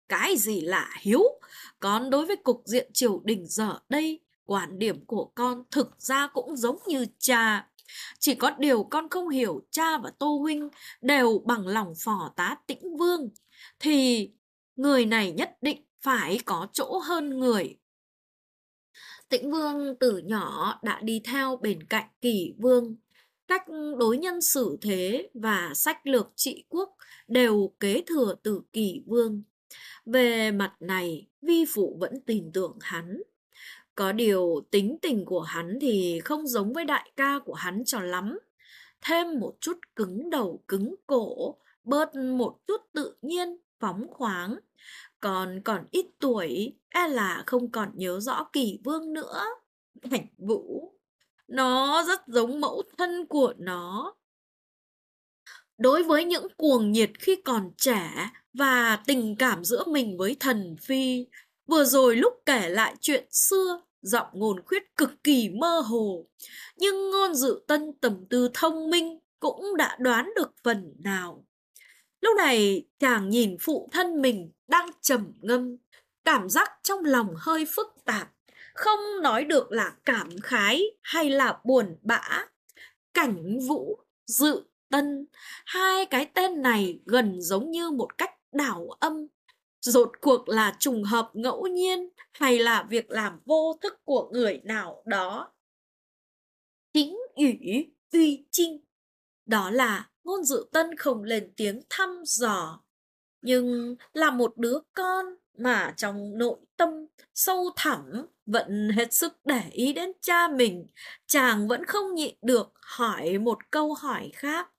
cái gì là hiếu. Còn đối với cục diện triều đình giờ đây, quan điểm của con thực ra cũng giống như cha. Chỉ có điều con không hiểu cha và Tô huynh đều bằng lòng phò tá Tĩnh Vương, thì người này nhất định phải có chỗ hơn người. Tĩnh Vương từ nhỏ đã đi theo bên cạnh Kỷ Vương. Cách đối nhân xử thế và sách lược trị quốc đều kế thừa từ Kỷ Vương. Về mặt này, vi phụ vẫn tin tưởng hắn. Có điều tính tình của hắn thì không giống với đại ca của hắn cho lắm. Thêm một chút cứng đầu cứng cổ, bớt một chút tự nhiên, phóng khoáng. Còn ít tuổi, e là không còn nhớ rõ Kỷ Vương nữa. Cảnh Vũ, nó rất giống mẫu thân của nó. Đối với những cuồng nhiệt khi còn trẻ và tình cảm giữa mình với thần phi, vừa rồi lúc kể lại chuyện xưa, giọng Ngôn Khuyết cực kỳ mơ hồ, nhưng Ngôn Dự Tân tầm tư thông minh cũng đã đoán được phần nào. Lúc này chàng nhìn phụ thân mình đang trầm ngâm, cảm giác trong lòng hơi phức tạp, không nói được là cảm khái hay là buồn bã. Cảnh Vũ, Dự Tân, hai cái tên này gần giống như một cách đảo âm. Rốt cuộc là trùng hợp ngẫu nhiên hay là việc làm vô thức của người nào đó? Chính ủy uy chinh. Đó là Ngôn Dự Tân không lên tiếng thăm dò. Nhưng là một đứa con mà trong nội tâm sâu thẳm vẫn hết sức để ý đến cha mình, chàng vẫn không nhịn được hỏi một câu hỏi khác.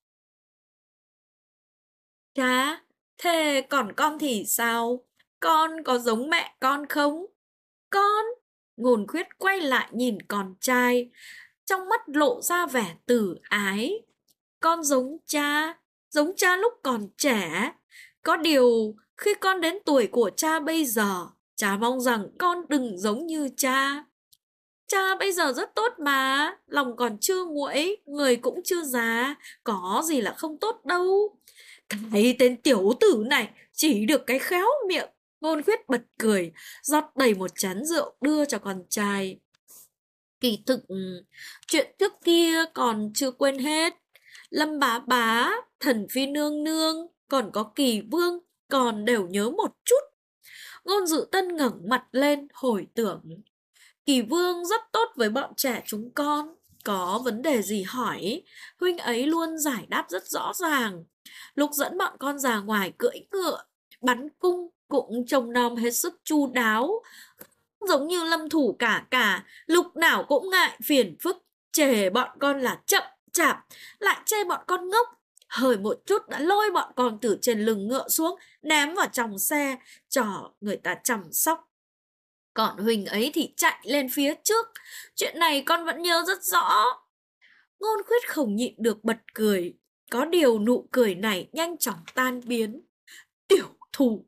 Cha, thế còn con thì sao? Con có giống mẹ con không? Con? Ngôn Khuyết quay lại nhìn con trai, trong mắt lộ ra vẻ từ ái. Con giống cha lúc còn trẻ. Có điều, khi con đến tuổi của cha bây giờ, cha mong rằng con đừng giống như cha. Cha bây giờ rất tốt mà, lòng còn chưa nguội, người cũng chưa già, có gì là không tốt đâu. Cái tên tiểu tử này chỉ được cái khéo miệng. Ngôn Khuyết bật cười, rót đầy một chén rượu đưa cho con trai. Kỳ thực, chuyện trước kia còn chưa quên hết. Lâm bá bá, thần phi nương nương, còn có Kỳ Vương, còn đều nhớ một chút. Ngôn Dự Tân ngẩng mặt lên, hồi tưởng. Kỳ Vương rất tốt với bọn trẻ chúng con. Có vấn đề gì hỏi, huynh ấy luôn giải đáp rất rõ ràng. Lúc dẫn bọn con ra ngoài cưỡi ngựa, bắn cung, cũng trông nom hết sức chu đáo. Giống như lâm thủ cả, lúc nào cũng ngại phiền phức, chê bọn con là chậm chạp, lại chê bọn con ngốc. Hơi một chút đã lôi bọn con từ trên lưng ngựa xuống, ném vào trong xe, cho người ta chăm sóc. Còn huynh ấy thì chạy lên phía trước, chuyện này con vẫn nhớ rất rõ. Ngôn Khuyết không nhịn được bật cười, có điều nụ cười này nhanh chóng tan biến. Tiểu thủ,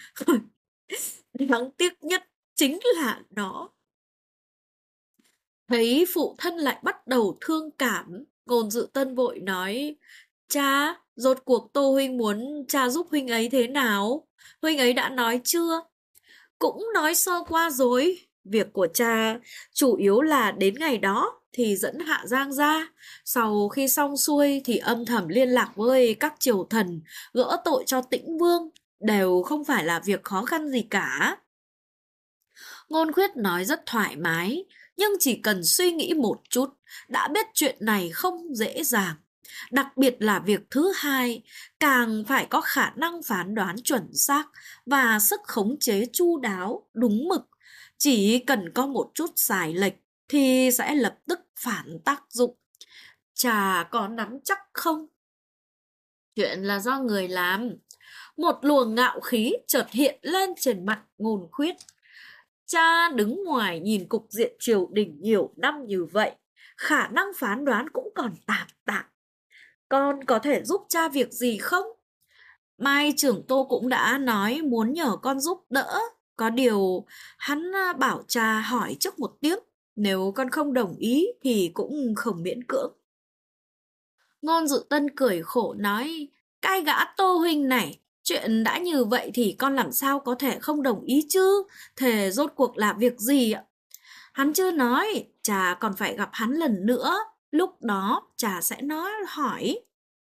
đáng tiếc nhất chính là nó. Thấy phụ thân lại bắt đầu thương cảm, Ngôn Dự Tân vội nói, cha, rốt cuộc Tô huynh muốn cha giúp huynh ấy thế nào? Huynh ấy đã nói chưa? Cũng nói sơ qua rồi. Việc của cha chủ yếu là đến ngày đó thì dẫn Hạ Giang ra. Sau khi xong xuôi thì âm thầm liên lạc với các triều thần, gỡ tội cho Tĩnh Vương. Đều không phải là việc khó khăn gì cả. Ngôn Khuyết nói rất thoải mái, nhưng chỉ cần suy nghĩ một chút, đã biết chuyện này không dễ dàng. Đặc biệt là việc thứ hai, càng phải có khả năng phán đoán chuẩn xác và sức khống chế chu đáo, đúng mực. Chỉ cần có một chút sai lệch thì sẽ lập tức phản tác dụng. Chà, có nắm chắc không? Chuyện là do người làm. Một luồng ngạo khí chợt hiện lên trên mặt Ngôn Khuyết. Cha đứng ngoài nhìn cục diện triều đình nhiều năm như vậy, khả năng phán đoán cũng còn tạm tạm. Con có thể giúp cha việc gì không? Mai trưởng Tô cũng đã nói muốn nhờ con giúp đỡ. Có điều hắn bảo cha hỏi trước một tiếng. Nếu con không đồng ý thì cũng không miễn cưỡng. Ngôn Dự Tân cười khổ nói, cái gã Tô huynh này Chuyện đã như vậy thì con làm sao có thể không đồng ý chứ? Thế rốt cuộc là việc gì ạ? Hắn chưa nói, cha còn phải gặp hắn lần nữa. Lúc đó cha sẽ nói hỏi.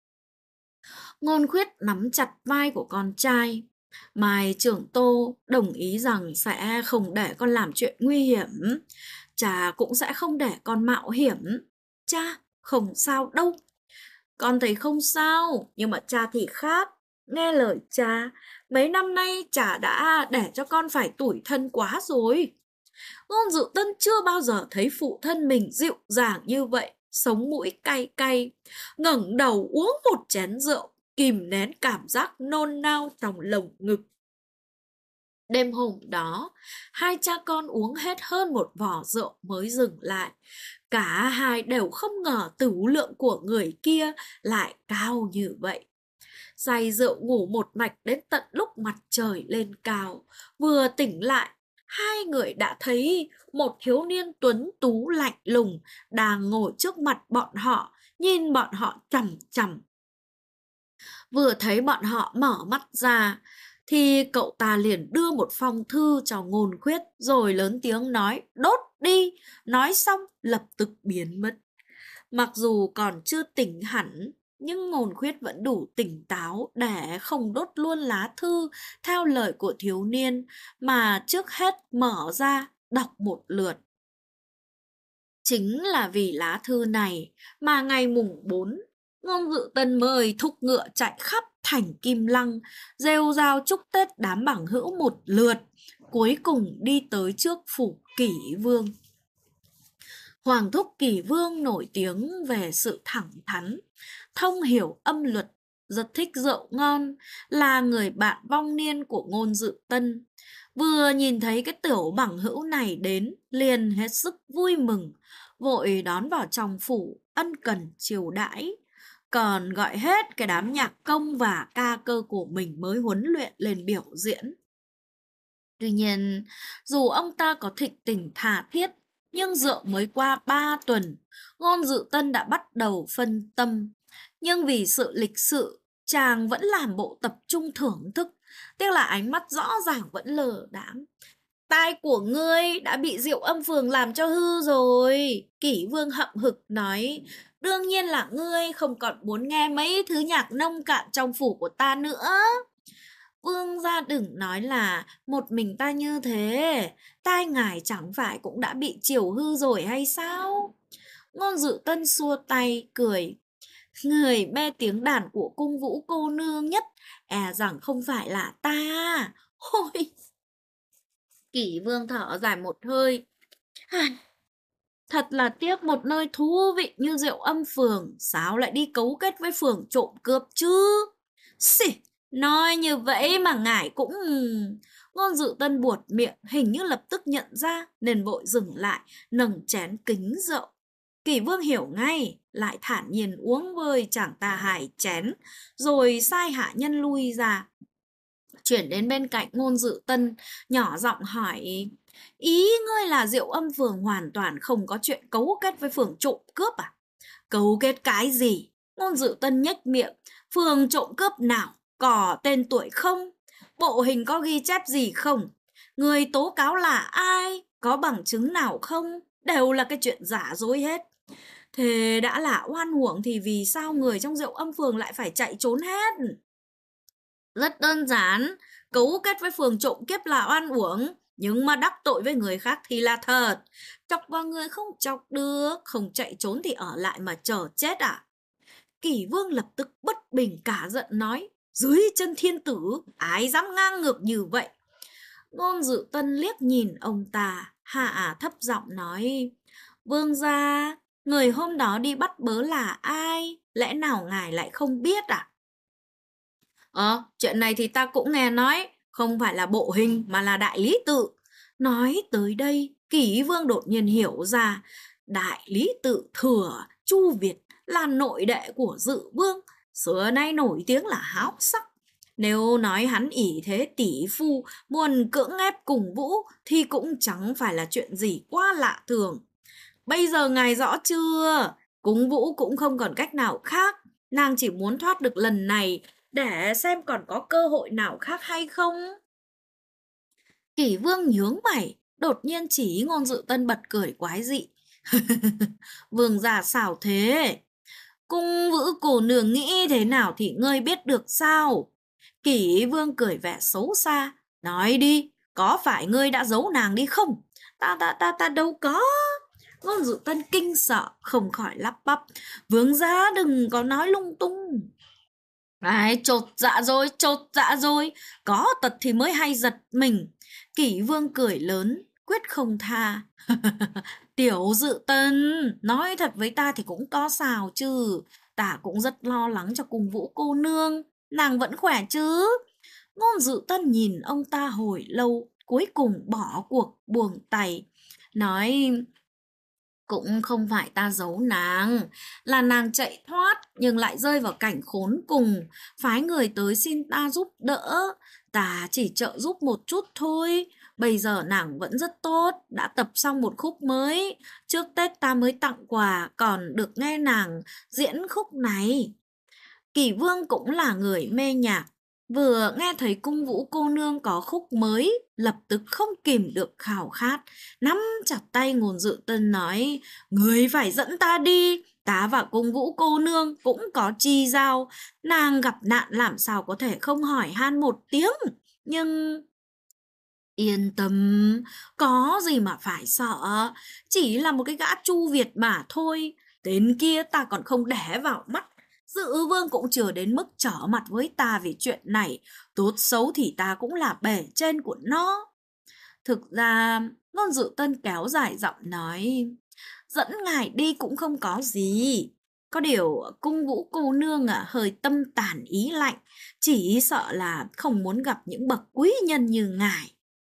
Ngôn Khuyết nắm chặt vai của con trai. Mai trưởng Tô đồng ý rằng sẽ không để con làm chuyện nguy hiểm. Cha cũng sẽ không để con mạo hiểm. Cha, không sao đâu. Con thấy không sao, nhưng mà cha thì khác. Nghe lời cha, mấy năm nay cha đã để cho con phải tủi thân quá rồi. Ngôn Dự Tân chưa bao giờ thấy phụ thân mình dịu dàng như vậy, sống mũi cay cay, ngẩng đầu uống một chén rượu, kìm nén cảm giác nôn nao trong lồng ngực. Đêm hôm đó, hai cha con uống hết hơn một vò rượu mới dừng lại. Cả hai đều không ngờ tửu lượng của người kia lại cao như vậy. Say rượu ngủ một mạch đến tận lúc mặt trời lên cao. Vừa tỉnh lại, hai người đã thấy một thiếu niên tuấn tú lạnh lùng đang ngồi trước mặt bọn họ, nhìn bọn họ chằm chằm. Vừa thấy bọn họ mở mắt ra, thì cậu ta liền đưa một phong thư cho Ngôn Khuyết rồi lớn tiếng nói đốt đi, nói xong lập tức biến mất. Mặc dù còn chưa tỉnh hẳn, nhưng Ngôn Khuyết vẫn đủ tỉnh táo để không đốt luôn lá thư theo lời của thiếu niên, mà trước hết mở ra đọc một lượt. Chính là vì lá thư này mà ngày mùng 4, Ngôn Dự Tân mời thúc ngựa chạy khắp thành Kim Lăng, rêu rao chúc Tết đám bằng hữu một lượt, cuối cùng đi tới trước phủ Kỷ Vương. Hoàng thúc Kỷ Vương nổi tiếng về sự thẳng thắn, thông hiểu âm luật, rất thích rượu ngon, là người bạn vong niên của Ngôn Dự Tân. Vừa nhìn thấy cái tiểu bằng hữu này đến, liền hết sức vui mừng, vội đón vào trong phủ, ân cần chiều đãi, còn gọi hết cái đám nhạc công và ca cơ của mình mới huấn luyện lên biểu diễn. Tuy nhiên, dù ông ta có thịnh tình tha thiết, nhưng rượu mới qua 3 tuần, Ngôn Dự Tân đã bắt đầu phân tâm. Nhưng vì sự lịch sự, chàng vẫn làm bộ tập trung thưởng thức, tiếc là ánh mắt rõ ràng vẫn lờ đãng. Tai của ngươi đã bị Diệu Âm Phường làm cho hư rồi. Kỷ Vương hậm hực nói, đương nhiên là ngươi không còn muốn nghe mấy thứ nhạc nông cạn trong phủ của ta nữa. Vương gia đừng nói là một mình ta như thế, tai ngài chẳng phải cũng đã bị chiều hư rồi hay sao? Ngôn Dự Tân xua tay, cười. Người mê tiếng đàn của cung vũ cô nương nhất, rằng không phải là ta. Ôi! Kỷ Vương thở dài một hơi. Thật là tiếc một nơi thú vị như Diệu Âm Phường, sao lại đi cấu kết với phường trộm cướp chứ? Xì! Nói như vậy mà ngài cũng... Ngôn Dự Tân buột miệng, hình như lập tức nhận ra, nên vội dừng lại, nâng chén kính rượu. Kỷ Vương hiểu ngay, lại thản nhiên uống vơi chàng ta 2 chén, rồi sai hạ nhân lui ra. Chuyển đến bên cạnh Ngôn Dự Tân, nhỏ giọng hỏi, ý ngươi là Diệu Âm Phường hoàn toàn không có chuyện cấu kết với phường trộm cướp à? Cấu kết cái gì? Ngôn Dự Tân nhếch miệng, phường trộm cướp nào? Có tên tuổi không? Bộ hình có ghi chép gì không? Người tố cáo là ai? Có bằng chứng nào không? Đều là cái chuyện giả dối hết. Thế đã là oan uổng thì vì sao người trong Diệu Âm Phường lại phải chạy trốn hết? Rất đơn giản, cấu kết với phường trộm cướp là oan uổng, nhưng mà đắc tội với người khác thì là thật. Chọc vào người không chọc được, không chạy trốn thì ở lại mà chờ chết à? Kỷ Vương lập tức bất bình cả giận nói, dưới chân thiên tử, ai dám ngang ngược như vậy? Ngôn Dự Tân liếc nhìn ông ta, hạ thấp giọng nói, Vương gia, người hôm đó đi bắt bớ là ai? Lẽ nào ngài lại không biết à? Chuyện này thì ta cũng nghe nói, không phải là Bộ Hình mà là Đại Lý Tự. Nói tới đây, Kỷ Vương đột nhiên hiểu ra, Đại Lý Tự Thừa, Chu Việt là nội đệ của Dự Vương, xưa nay nổi tiếng là háo sắc. Nếu nói hắn ỷ thế tỷ phu, muốn cưỡng ép cùng Vũ thì cũng chẳng phải là chuyện gì quá lạ thường. Bây giờ ngài rõ chưa? Cung Vũ cũng không còn cách nào khác, nàng chỉ muốn thoát được lần này để xem còn có cơ hội nào khác hay không. Kỷ Vương nhướng mày, đột nhiên chỉ Ngôn Dự Tân bật cười quái dị. Vương gia xảo thế? Cung Vũ cô nương nghĩ thế nào thì ngươi biết được sao? Kỷ Vương cười vẻ xấu xa. Nói đi, có phải ngươi đã giấu nàng đi không? Ta đâu có. Ngôn Dự Tân kinh sợ, không khỏi lắp bắp. Vương gia đừng có nói lung tung. Ai, chột dạ rồi. Có tật thì mới hay giật mình. Kỷ Vương cười lớn, quyết không tha. Tiểu Dự Tân, nói thật với ta thì cũng có sao chứ. Ta cũng rất lo lắng cho Cung Vũ cô nương. Nàng vẫn khỏe chứ? Ngôn Dự Tân nhìn ông ta hồi lâu, cuối cùng bỏ cuộc buông tay. Nói, cũng không phải ta giấu nàng, là nàng chạy thoát nhưng lại rơi vào cảnh khốn cùng, phái người tới xin ta giúp đỡ. Ta chỉ trợ giúp một chút thôi. Bây giờ nàng vẫn rất tốt, đã tập xong một khúc mới. Trước Tết ta mới tặng quà, còn được nghe nàng diễn khúc này. Kỷ Vương cũng là người mê nhạc, vừa nghe thấy Cung Vũ cô nương có khúc mới, lập tức không kìm được khao khát, nắm chặt tay Ngôn Dự Tân nói, người phải dẫn ta đi, ta và Cung Vũ cô nương cũng có chi giao, nàng gặp nạn làm sao có thể không hỏi han một tiếng, nhưng... Yên tâm, có gì mà phải sợ, chỉ là một cái gã Chu Việt mà thôi, tên kia ta còn không để vào mắt. Dự Vương cũng chưa đến mức trở mặt với ta vì chuyện này, tốt xấu thì ta cũng là bề trên của nó. Thực ra, Ngôn Dự Tân kéo dài giọng nói, dẫn ngài đi cũng không có gì. Có điều Cung Vũ cô nương hơi tâm tàn ý lạnh, chỉ sợ là không muốn gặp những bậc quý nhân như ngài.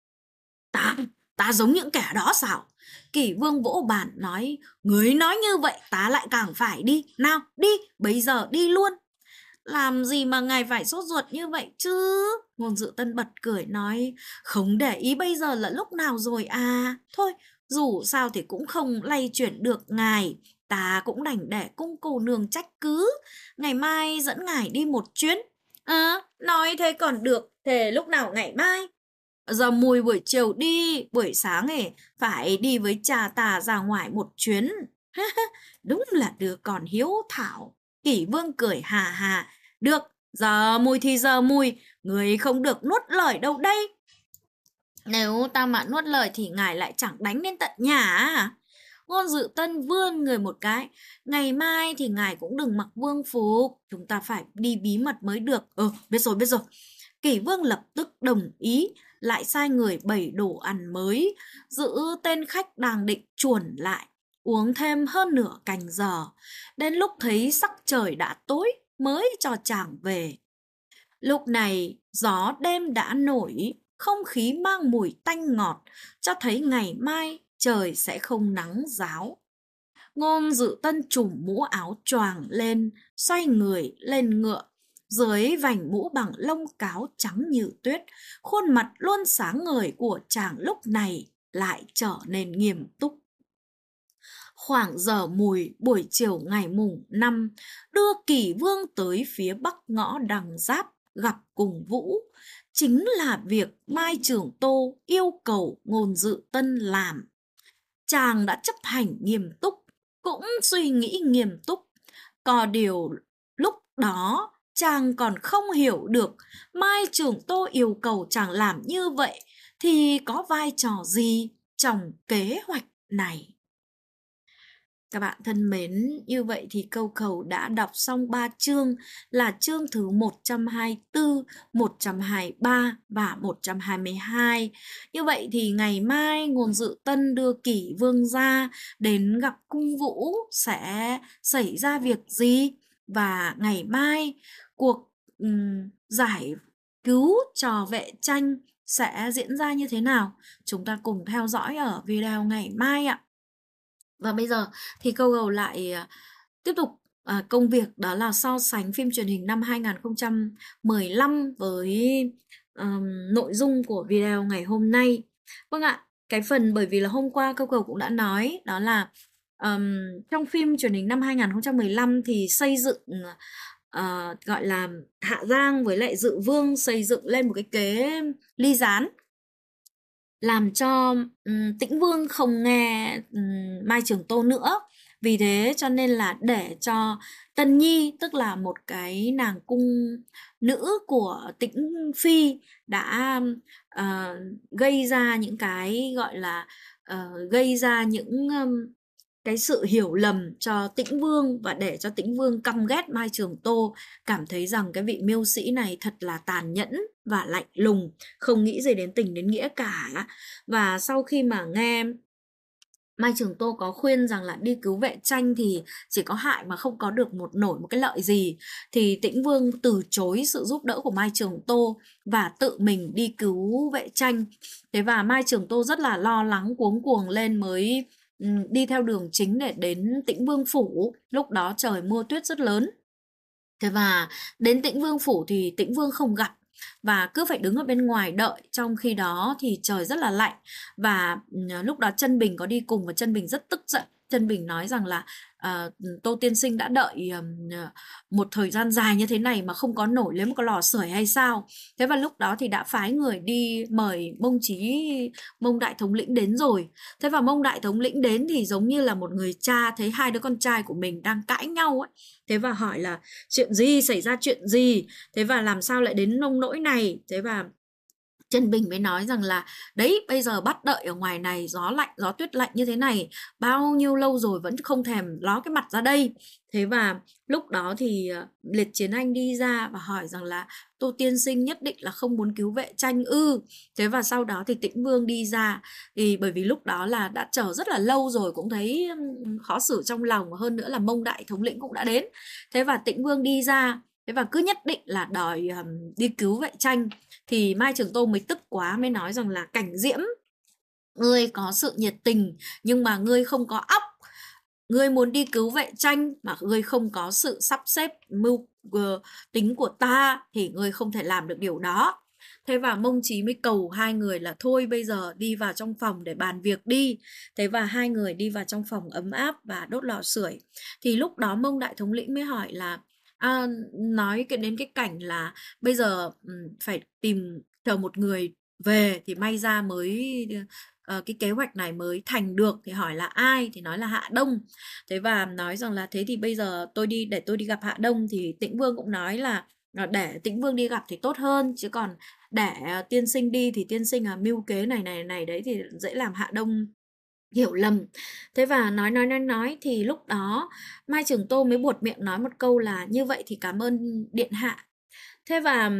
Ta giống những kẻ đó sao? Kỷ Vương vỗ bàn nói, người nói như vậy ta lại càng phải đi. Nào, đi, bây giờ đi luôn. Làm gì mà ngài phải sốt ruột như vậy chứ? Ngôn Dự Tân bật cười nói, không để ý bây giờ là lúc nào rồi à. Thôi, dù sao thì cũng không lay chuyển được ngài. Ta cũng đành để Cung cô nương trách cứ. Ngày mai dẫn ngài đi một chuyến. Nói thế còn được. Thế lúc nào ngày mai? Giờ mùi buổi chiều đi, buổi sáng phải đi với cha ta ra ngoài một chuyến. Đúng là đứa con hiếu thảo. Kỷ Vương cười hà hà. Được, giờ mùi thì giờ mùi, người không được nuốt lời đâu đây. Nếu ta mà nuốt lời thì ngài lại chẳng đánh đến tận nhà à? Ngôn Dự Tân vươn người một cái. Ngày mai thì ngài cũng đừng mặc vương phục, chúng ta phải đi bí mật mới được. Biết rồi. Kỷ Vương lập tức đồng ý, lại sai người bày đồ ăn mới, giữ tên khách đang định chuồn lại, uống thêm hơn nửa canh giờ. Đến lúc thấy sắc trời đã tối mới cho chàng về. Lúc này gió đêm đã nổi, không khí mang mùi tanh ngọt, cho thấy ngày mai trời sẽ không nắng ráo. Ngôn Dự Tân trùm mũ áo choàng lên, xoay người lên ngựa. Dưới vành mũ bằng lông cáo trắng như tuyết, khuôn mặt luôn sáng ngời của chàng lúc này lại trở nên nghiêm túc. Khoảng giờ mùi buổi chiều ngày mùng 5, đưa Kỷ Vương tới phía bắc ngõ Đằng Giáp gặp Cung Vũ. Chính là việc Mai Trường Tô yêu cầu Ngôn Dự Tân làm. Chàng đã chấp hành nghiêm túc, cũng suy nghĩ nghiêm túc. Có điều lúc đó chàng còn không hiểu được Mai Trường Tô yêu cầu chàng làm như vậy thì có vai trò gì trong kế hoạch này. Các bạn thân mến, như vậy thì Câu Khẩu đã đọc xong 3 chương là chương thứ 124, 123 và 122. Như vậy thì ngày mai Ngôn Dự Tân đưa Kỷ Vương ra đến gặp Cung Vũ sẽ xảy ra việc gì? Và ngày mai cuộc giải cứu trò vệ tranh sẽ diễn ra như thế nào? Chúng ta cùng theo dõi ở video ngày mai ạ. Và bây giờ thì Câu Gầu lại tiếp tục công việc, đó là so sánh phim truyền hình năm 2015 với nội dung của video ngày hôm nay. Vâng ạ, cái phần bởi vì là hôm qua Câu Gầu cũng đã nói, đó là trong phim truyền hình năm 2015 thì xây dựng gọi là Hạ Giang với lại Dự Vương xây dựng lên một cái kế ly gián, làm cho Tĩnh Vương không nghe Mai Trường Tô nữa. Vì thế cho nên là để cho Tân Nhi, tức là một cái nàng cung nữ của Tĩnh Phi, đã gây ra những cái gọi là gây ra những cái sự hiểu lầm cho Tĩnh Vương, và để cho Tĩnh Vương căm ghét Mai Trường Tô, cảm thấy rằng cái vị miêu sĩ này thật là tàn nhẫn và lạnh lùng, không nghĩ gì đến tình đến nghĩa cả. Và sau khi mà nghe Mai Trường Tô có khuyên rằng là đi cứu Vệ Tranh thì chỉ có hại mà không có được nổi một cái lợi gì, thì Tĩnh Vương từ chối sự giúp đỡ của Mai Trường Tô và tự mình đi cứu Vệ Tranh. Thế và Mai Trường Tô rất là lo lắng, cuống cuồng lên mới đi theo đường chính để đến Tĩnh Vương phủ. Lúc đó trời mưa tuyết rất lớn. Thế và đến Tĩnh Vương phủ thì Tĩnh Vương không gặp, và cứ phải đứng ở bên ngoài đợi. Trong khi đó thì trời rất là lạnh, và lúc đó Chân Bình có đi cùng, và Chân Bình rất tức giận. Chân Bình nói rằng là Tô tiên sinh đã đợi một thời gian dài như thế này mà không có nổi lấy một cái lò sưởi hay sao. Thế và lúc đó thì đã phái người đi mời Mông đại thống lĩnh đến rồi. Thế và Mông đại thống lĩnh đến thì giống như là một người cha thấy hai đứa con trai của mình đang cãi nhau ấy. Thế và hỏi là chuyện gì, xảy ra chuyện gì, thế và làm sao lại đến nông nỗi này. Thế và Chân Bình mới nói rằng là đấy, bây giờ bắt đợi ở ngoài này, gió lạnh, gió tuyết lạnh như thế này, bao nhiêu lâu rồi vẫn không thèm ló cái mặt ra đây. Thế và lúc đó thì Liệt Chiến Anh đi ra và hỏi rằng là Tô tiên sinh nhất định là không muốn cứu Vệ Tranh ư? Thế và sau đó thì Tĩnh Vương đi ra, thì bởi vì lúc đó là đã chờ rất là lâu rồi, cũng thấy khó xử trong lòng, hơn nữa là Mông đại thống lĩnh cũng đã đến. Thế và Tĩnh Vương đi ra, thế và cứ nhất định là đòi đi cứu Vệ Tranh. Thì Mai Trường Tô mới tức quá, mới nói rằng là Cảnh Diễm, ngươi có sự nhiệt tình nhưng mà ngươi không có óc. Ngươi muốn đi cứu Vệ Tranh mà ngươi không có sự sắp xếp mưu tính của ta thì ngươi không thể làm được điều đó. Thế và Mông Chí mới cầu hai người là thôi bây giờ đi vào trong phòng để bàn việc đi. Thế và hai người đi vào trong phòng ấm áp và đốt lò sưởi. Thì lúc đó Mông đại thống lĩnh mới hỏi là nói đến cái cảnh là bây giờ phải chờ một người về thì may ra mới cái kế hoạch này mới thành được. Thì hỏi là ai, thì nói là Hạ Đông. Thế và nói rằng là thế thì bây giờ để tôi đi gặp Hạ Đông. Thì Tĩnh Vương cũng nói là để Tĩnh Vương đi gặp thì tốt hơn, chứ còn để tiên sinh đi thì tiên sinh mưu kế này đấy thì dễ làm Hạ Đông hiểu lầm. Thế và nói thì lúc đó Mai Trường Tô mới buột miệng nói một câu là như vậy thì cảm ơn điện hạ. Thế và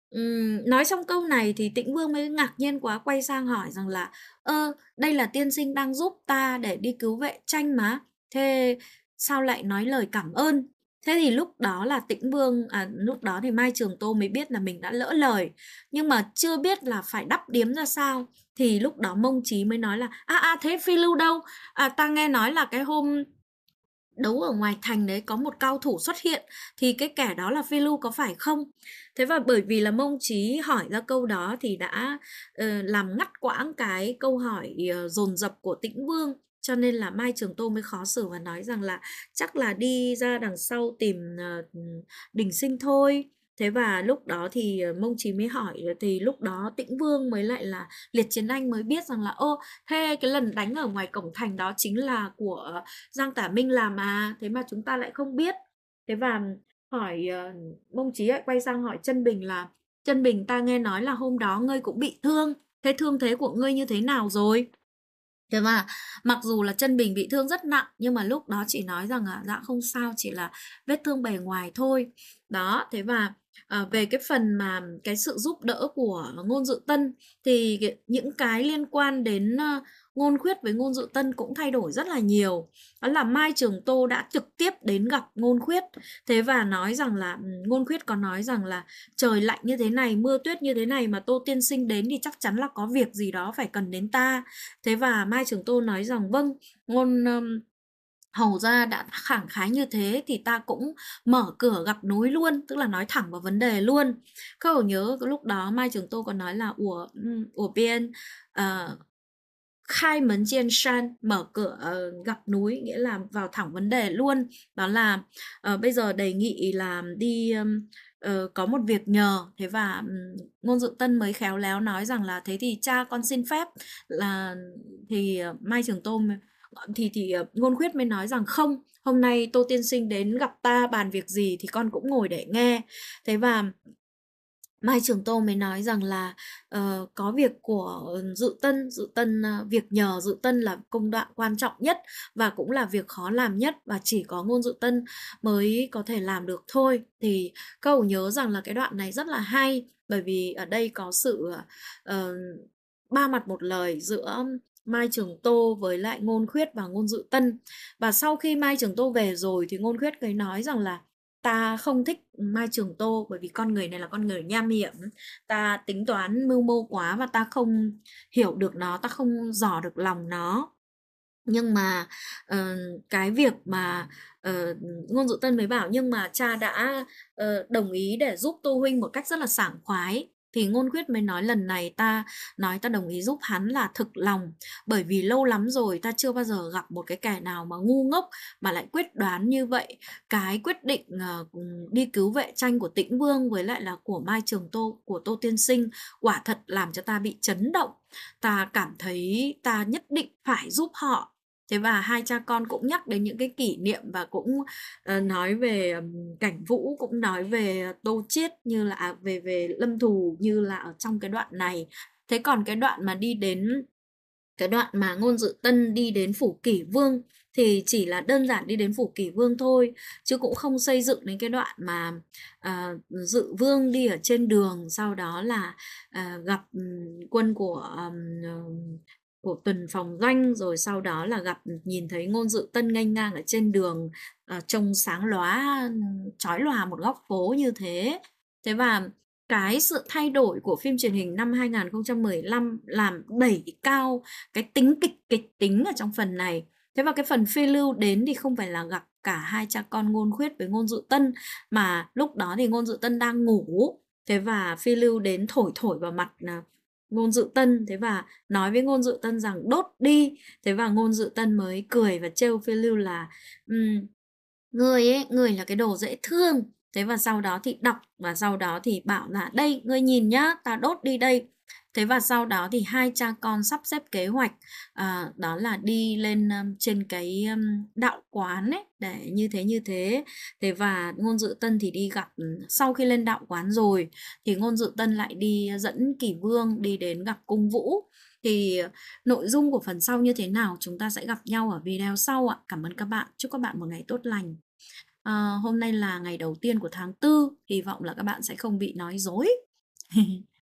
nói xong câu này thì Tĩnh Vương mới ngạc nhiên quá, quay sang hỏi rằng là đây là tiên sinh đang giúp ta để đi cứu Vệ Tranh mà, thế sao lại nói lời cảm ơn? Thế thì lúc đó là lúc đó thì Mai Trường Tô mới biết là mình đã lỡ lời, nhưng mà chưa biết là phải đắp điếm ra sao. Thì lúc đó Mông Chí mới nói là thế Phi Lưu đâu? Ta nghe nói là cái hôm đấu ở ngoài thành đấy có một cao thủ xuất hiện, thì cái kẻ đó là Phi Lưu có phải không? Thế và bởi vì là Mông Chí hỏi ra câu đó thì đã làm ngắt quãng cái câu hỏi dồn dập của Tĩnh Vương, cho nên là Mai Trường Tô mới khó xử và nói rằng là chắc là đi ra đằng sau tìm Đình Sinh thôi. Thế và lúc đó thì Mông Chí mới hỏi, thì lúc đó Tĩnh Vương mới lại là Liệt Chiến Anh mới biết rằng là thế cái lần đánh ở ngoài cổng thành đó chính là của Giang Tả Minh làm mà, thế mà chúng ta lại không biết. Thế và hỏi Mông Chí lại quay sang hỏi Chân Bình là Chân Bình, ta nghe nói là hôm đó ngươi cũng bị thương, thế thương thế của ngươi như thế nào rồi? Thế mà mặc dù là Chân Bình bị thương rất nặng, nhưng mà lúc đó chỉ nói rằng là dạ không sao, chỉ là vết thương bề ngoài thôi. Đó, thế và về cái phần mà cái sự giúp đỡ của Ngôn Dự Tân thì những cái liên quan đến Ngôn Khuyết với Ngôn Dự Tân cũng thay đổi rất là nhiều. Đó là Mai Trường Tô đã trực tiếp đến gặp Ngôn Khuyết. Thế và nói rằng là Ngôn Khuyết có nói rằng là trời lạnh như thế này, mưa tuyết như thế này mà Tô tiên sinh đến thì chắc chắn là có việc gì đó phải cần đến ta. Thế và Mai Trường Tô nói rằng vâng, Ngôn hầu ra đã khẳng khái như thế thì ta cũng mở cửa gặp núi luôn, tức là nói thẳng vào vấn đề luôn. Khâu nhớ lúc đó Mai Trường Tô còn nói là ủa Biên, khai mấn chiên san, mở cửa gặp núi, nghĩa là vào thẳng vấn đề luôn. Đó là bây giờ đề nghị là đi có một việc nhờ. Thế và Ngôn Dự Tân mới khéo léo nói rằng là thế thì cha con xin phép là thì Mai Trường Tô thì Ngôn Khuyết mới nói rằng không, hôm nay Tô tiên sinh đến gặp ta bàn việc gì thì con cũng ngồi để nghe. Thế và Mai Trường Tô mới nói rằng là có việc của Dự Tân việc nhờ Dự Tân là công đoạn quan trọng nhất và cũng là việc khó làm nhất và chỉ có Ngôn Dự Tân mới có thể làm được thôi. Thì cậu nhớ rằng là cái đoạn này rất là hay, bởi vì ở đây có sự ba mặt một lời giữa Mai Trường Tô với lại Ngôn Khuyết và Ngôn Dự Tân. Và sau khi Mai Trường Tô về rồi thì Ngôn Khuyết mới nói rằng là ta không thích Mai Trường Tô bởi vì con người này là con người nham hiểm, ta tính toán mưu mô quá và ta không hiểu được nó, ta không dò được lòng nó. Nhưng mà cái việc mà Ngôn Dụ Tân mới bảo nhưng mà cha đã đồng ý để giúp Tô huynh một cách rất là sảng khoái, thì Ngôn Khuyết mới nói lần này ta nói ta đồng ý giúp hắn là thực lòng, bởi vì lâu lắm rồi ta chưa bao giờ gặp một cái kẻ nào mà ngu ngốc mà lại quyết đoán như vậy. Cái quyết định đi cứu vệ tranh của Tĩnh Vương với lại là của Mai Trường Tô, của Tô tiên sinh, quả thật làm cho ta bị chấn động. Ta cảm thấy ta nhất định phải giúp họ. Thế và hai cha con cũng nhắc đến những cái kỷ niệm và cũng nói về Cảnh Vũ, cũng nói về Tô Chiết như là về Lâm Thù như là ở trong cái đoạn này. Thế còn cái đoạn mà đi đến cái đoạn mà Ngôn Dự Tân đi đến phủ Kỷ Vương thì chỉ là đơn giản đi đến phủ Kỷ Vương thôi, chứ cũng không xây dựng đến cái đoạn mà Dự Vương đi ở trên đường, sau đó là gặp quân của Tuần Phòng Doanh, rồi sau đó là nhìn thấy Ngôn Dự Tân nghênh ngang ở trên đường, trông sáng lóa chói lòa một góc phố như thế. Thế và cái sự thay đổi của phim truyền hình năm 2015 làm đẩy cao cái tính kịch tính ở trong phần này. Thế và cái phần phiêu lưu đến thì không phải là gặp cả hai cha con Ngôn Khuyết với Ngôn Dự Tân, mà lúc đó thì Ngôn Dự Tân đang ngủ. Thế và phiêu lưu đến thổi vào mặt Ngôn Dự Tân, thế và nói với Ngôn Dự Tân rằng đốt đi. Thế và Ngôn Dự Tân mới cười và trêu phiêu lưu là người là cái đồ dễ thương. Thế và sau đó thì đọc và sau đó thì bảo là đây, ngươi nhìn nhá, ta đốt đi đây. Thế và sau đó thì hai cha con sắp xếp kế hoạch, đó là đi lên trên cái đạo quán ấy, để như thế. Thế và Ngôn Dự Tân thì đi gặp, sau khi lên đạo quán rồi thì Ngôn Dự Tân lại đi dẫn Kỷ Vương đi đến gặp Cung Vũ. Thì nội dung của phần sau như thế nào chúng ta sẽ gặp nhau ở video sau ạ. Cảm ơn các bạn, chúc các bạn một ngày tốt lành. Hôm nay là ngày đầu tiên của tháng 4, hy vọng là các bạn sẽ không bị nói dối.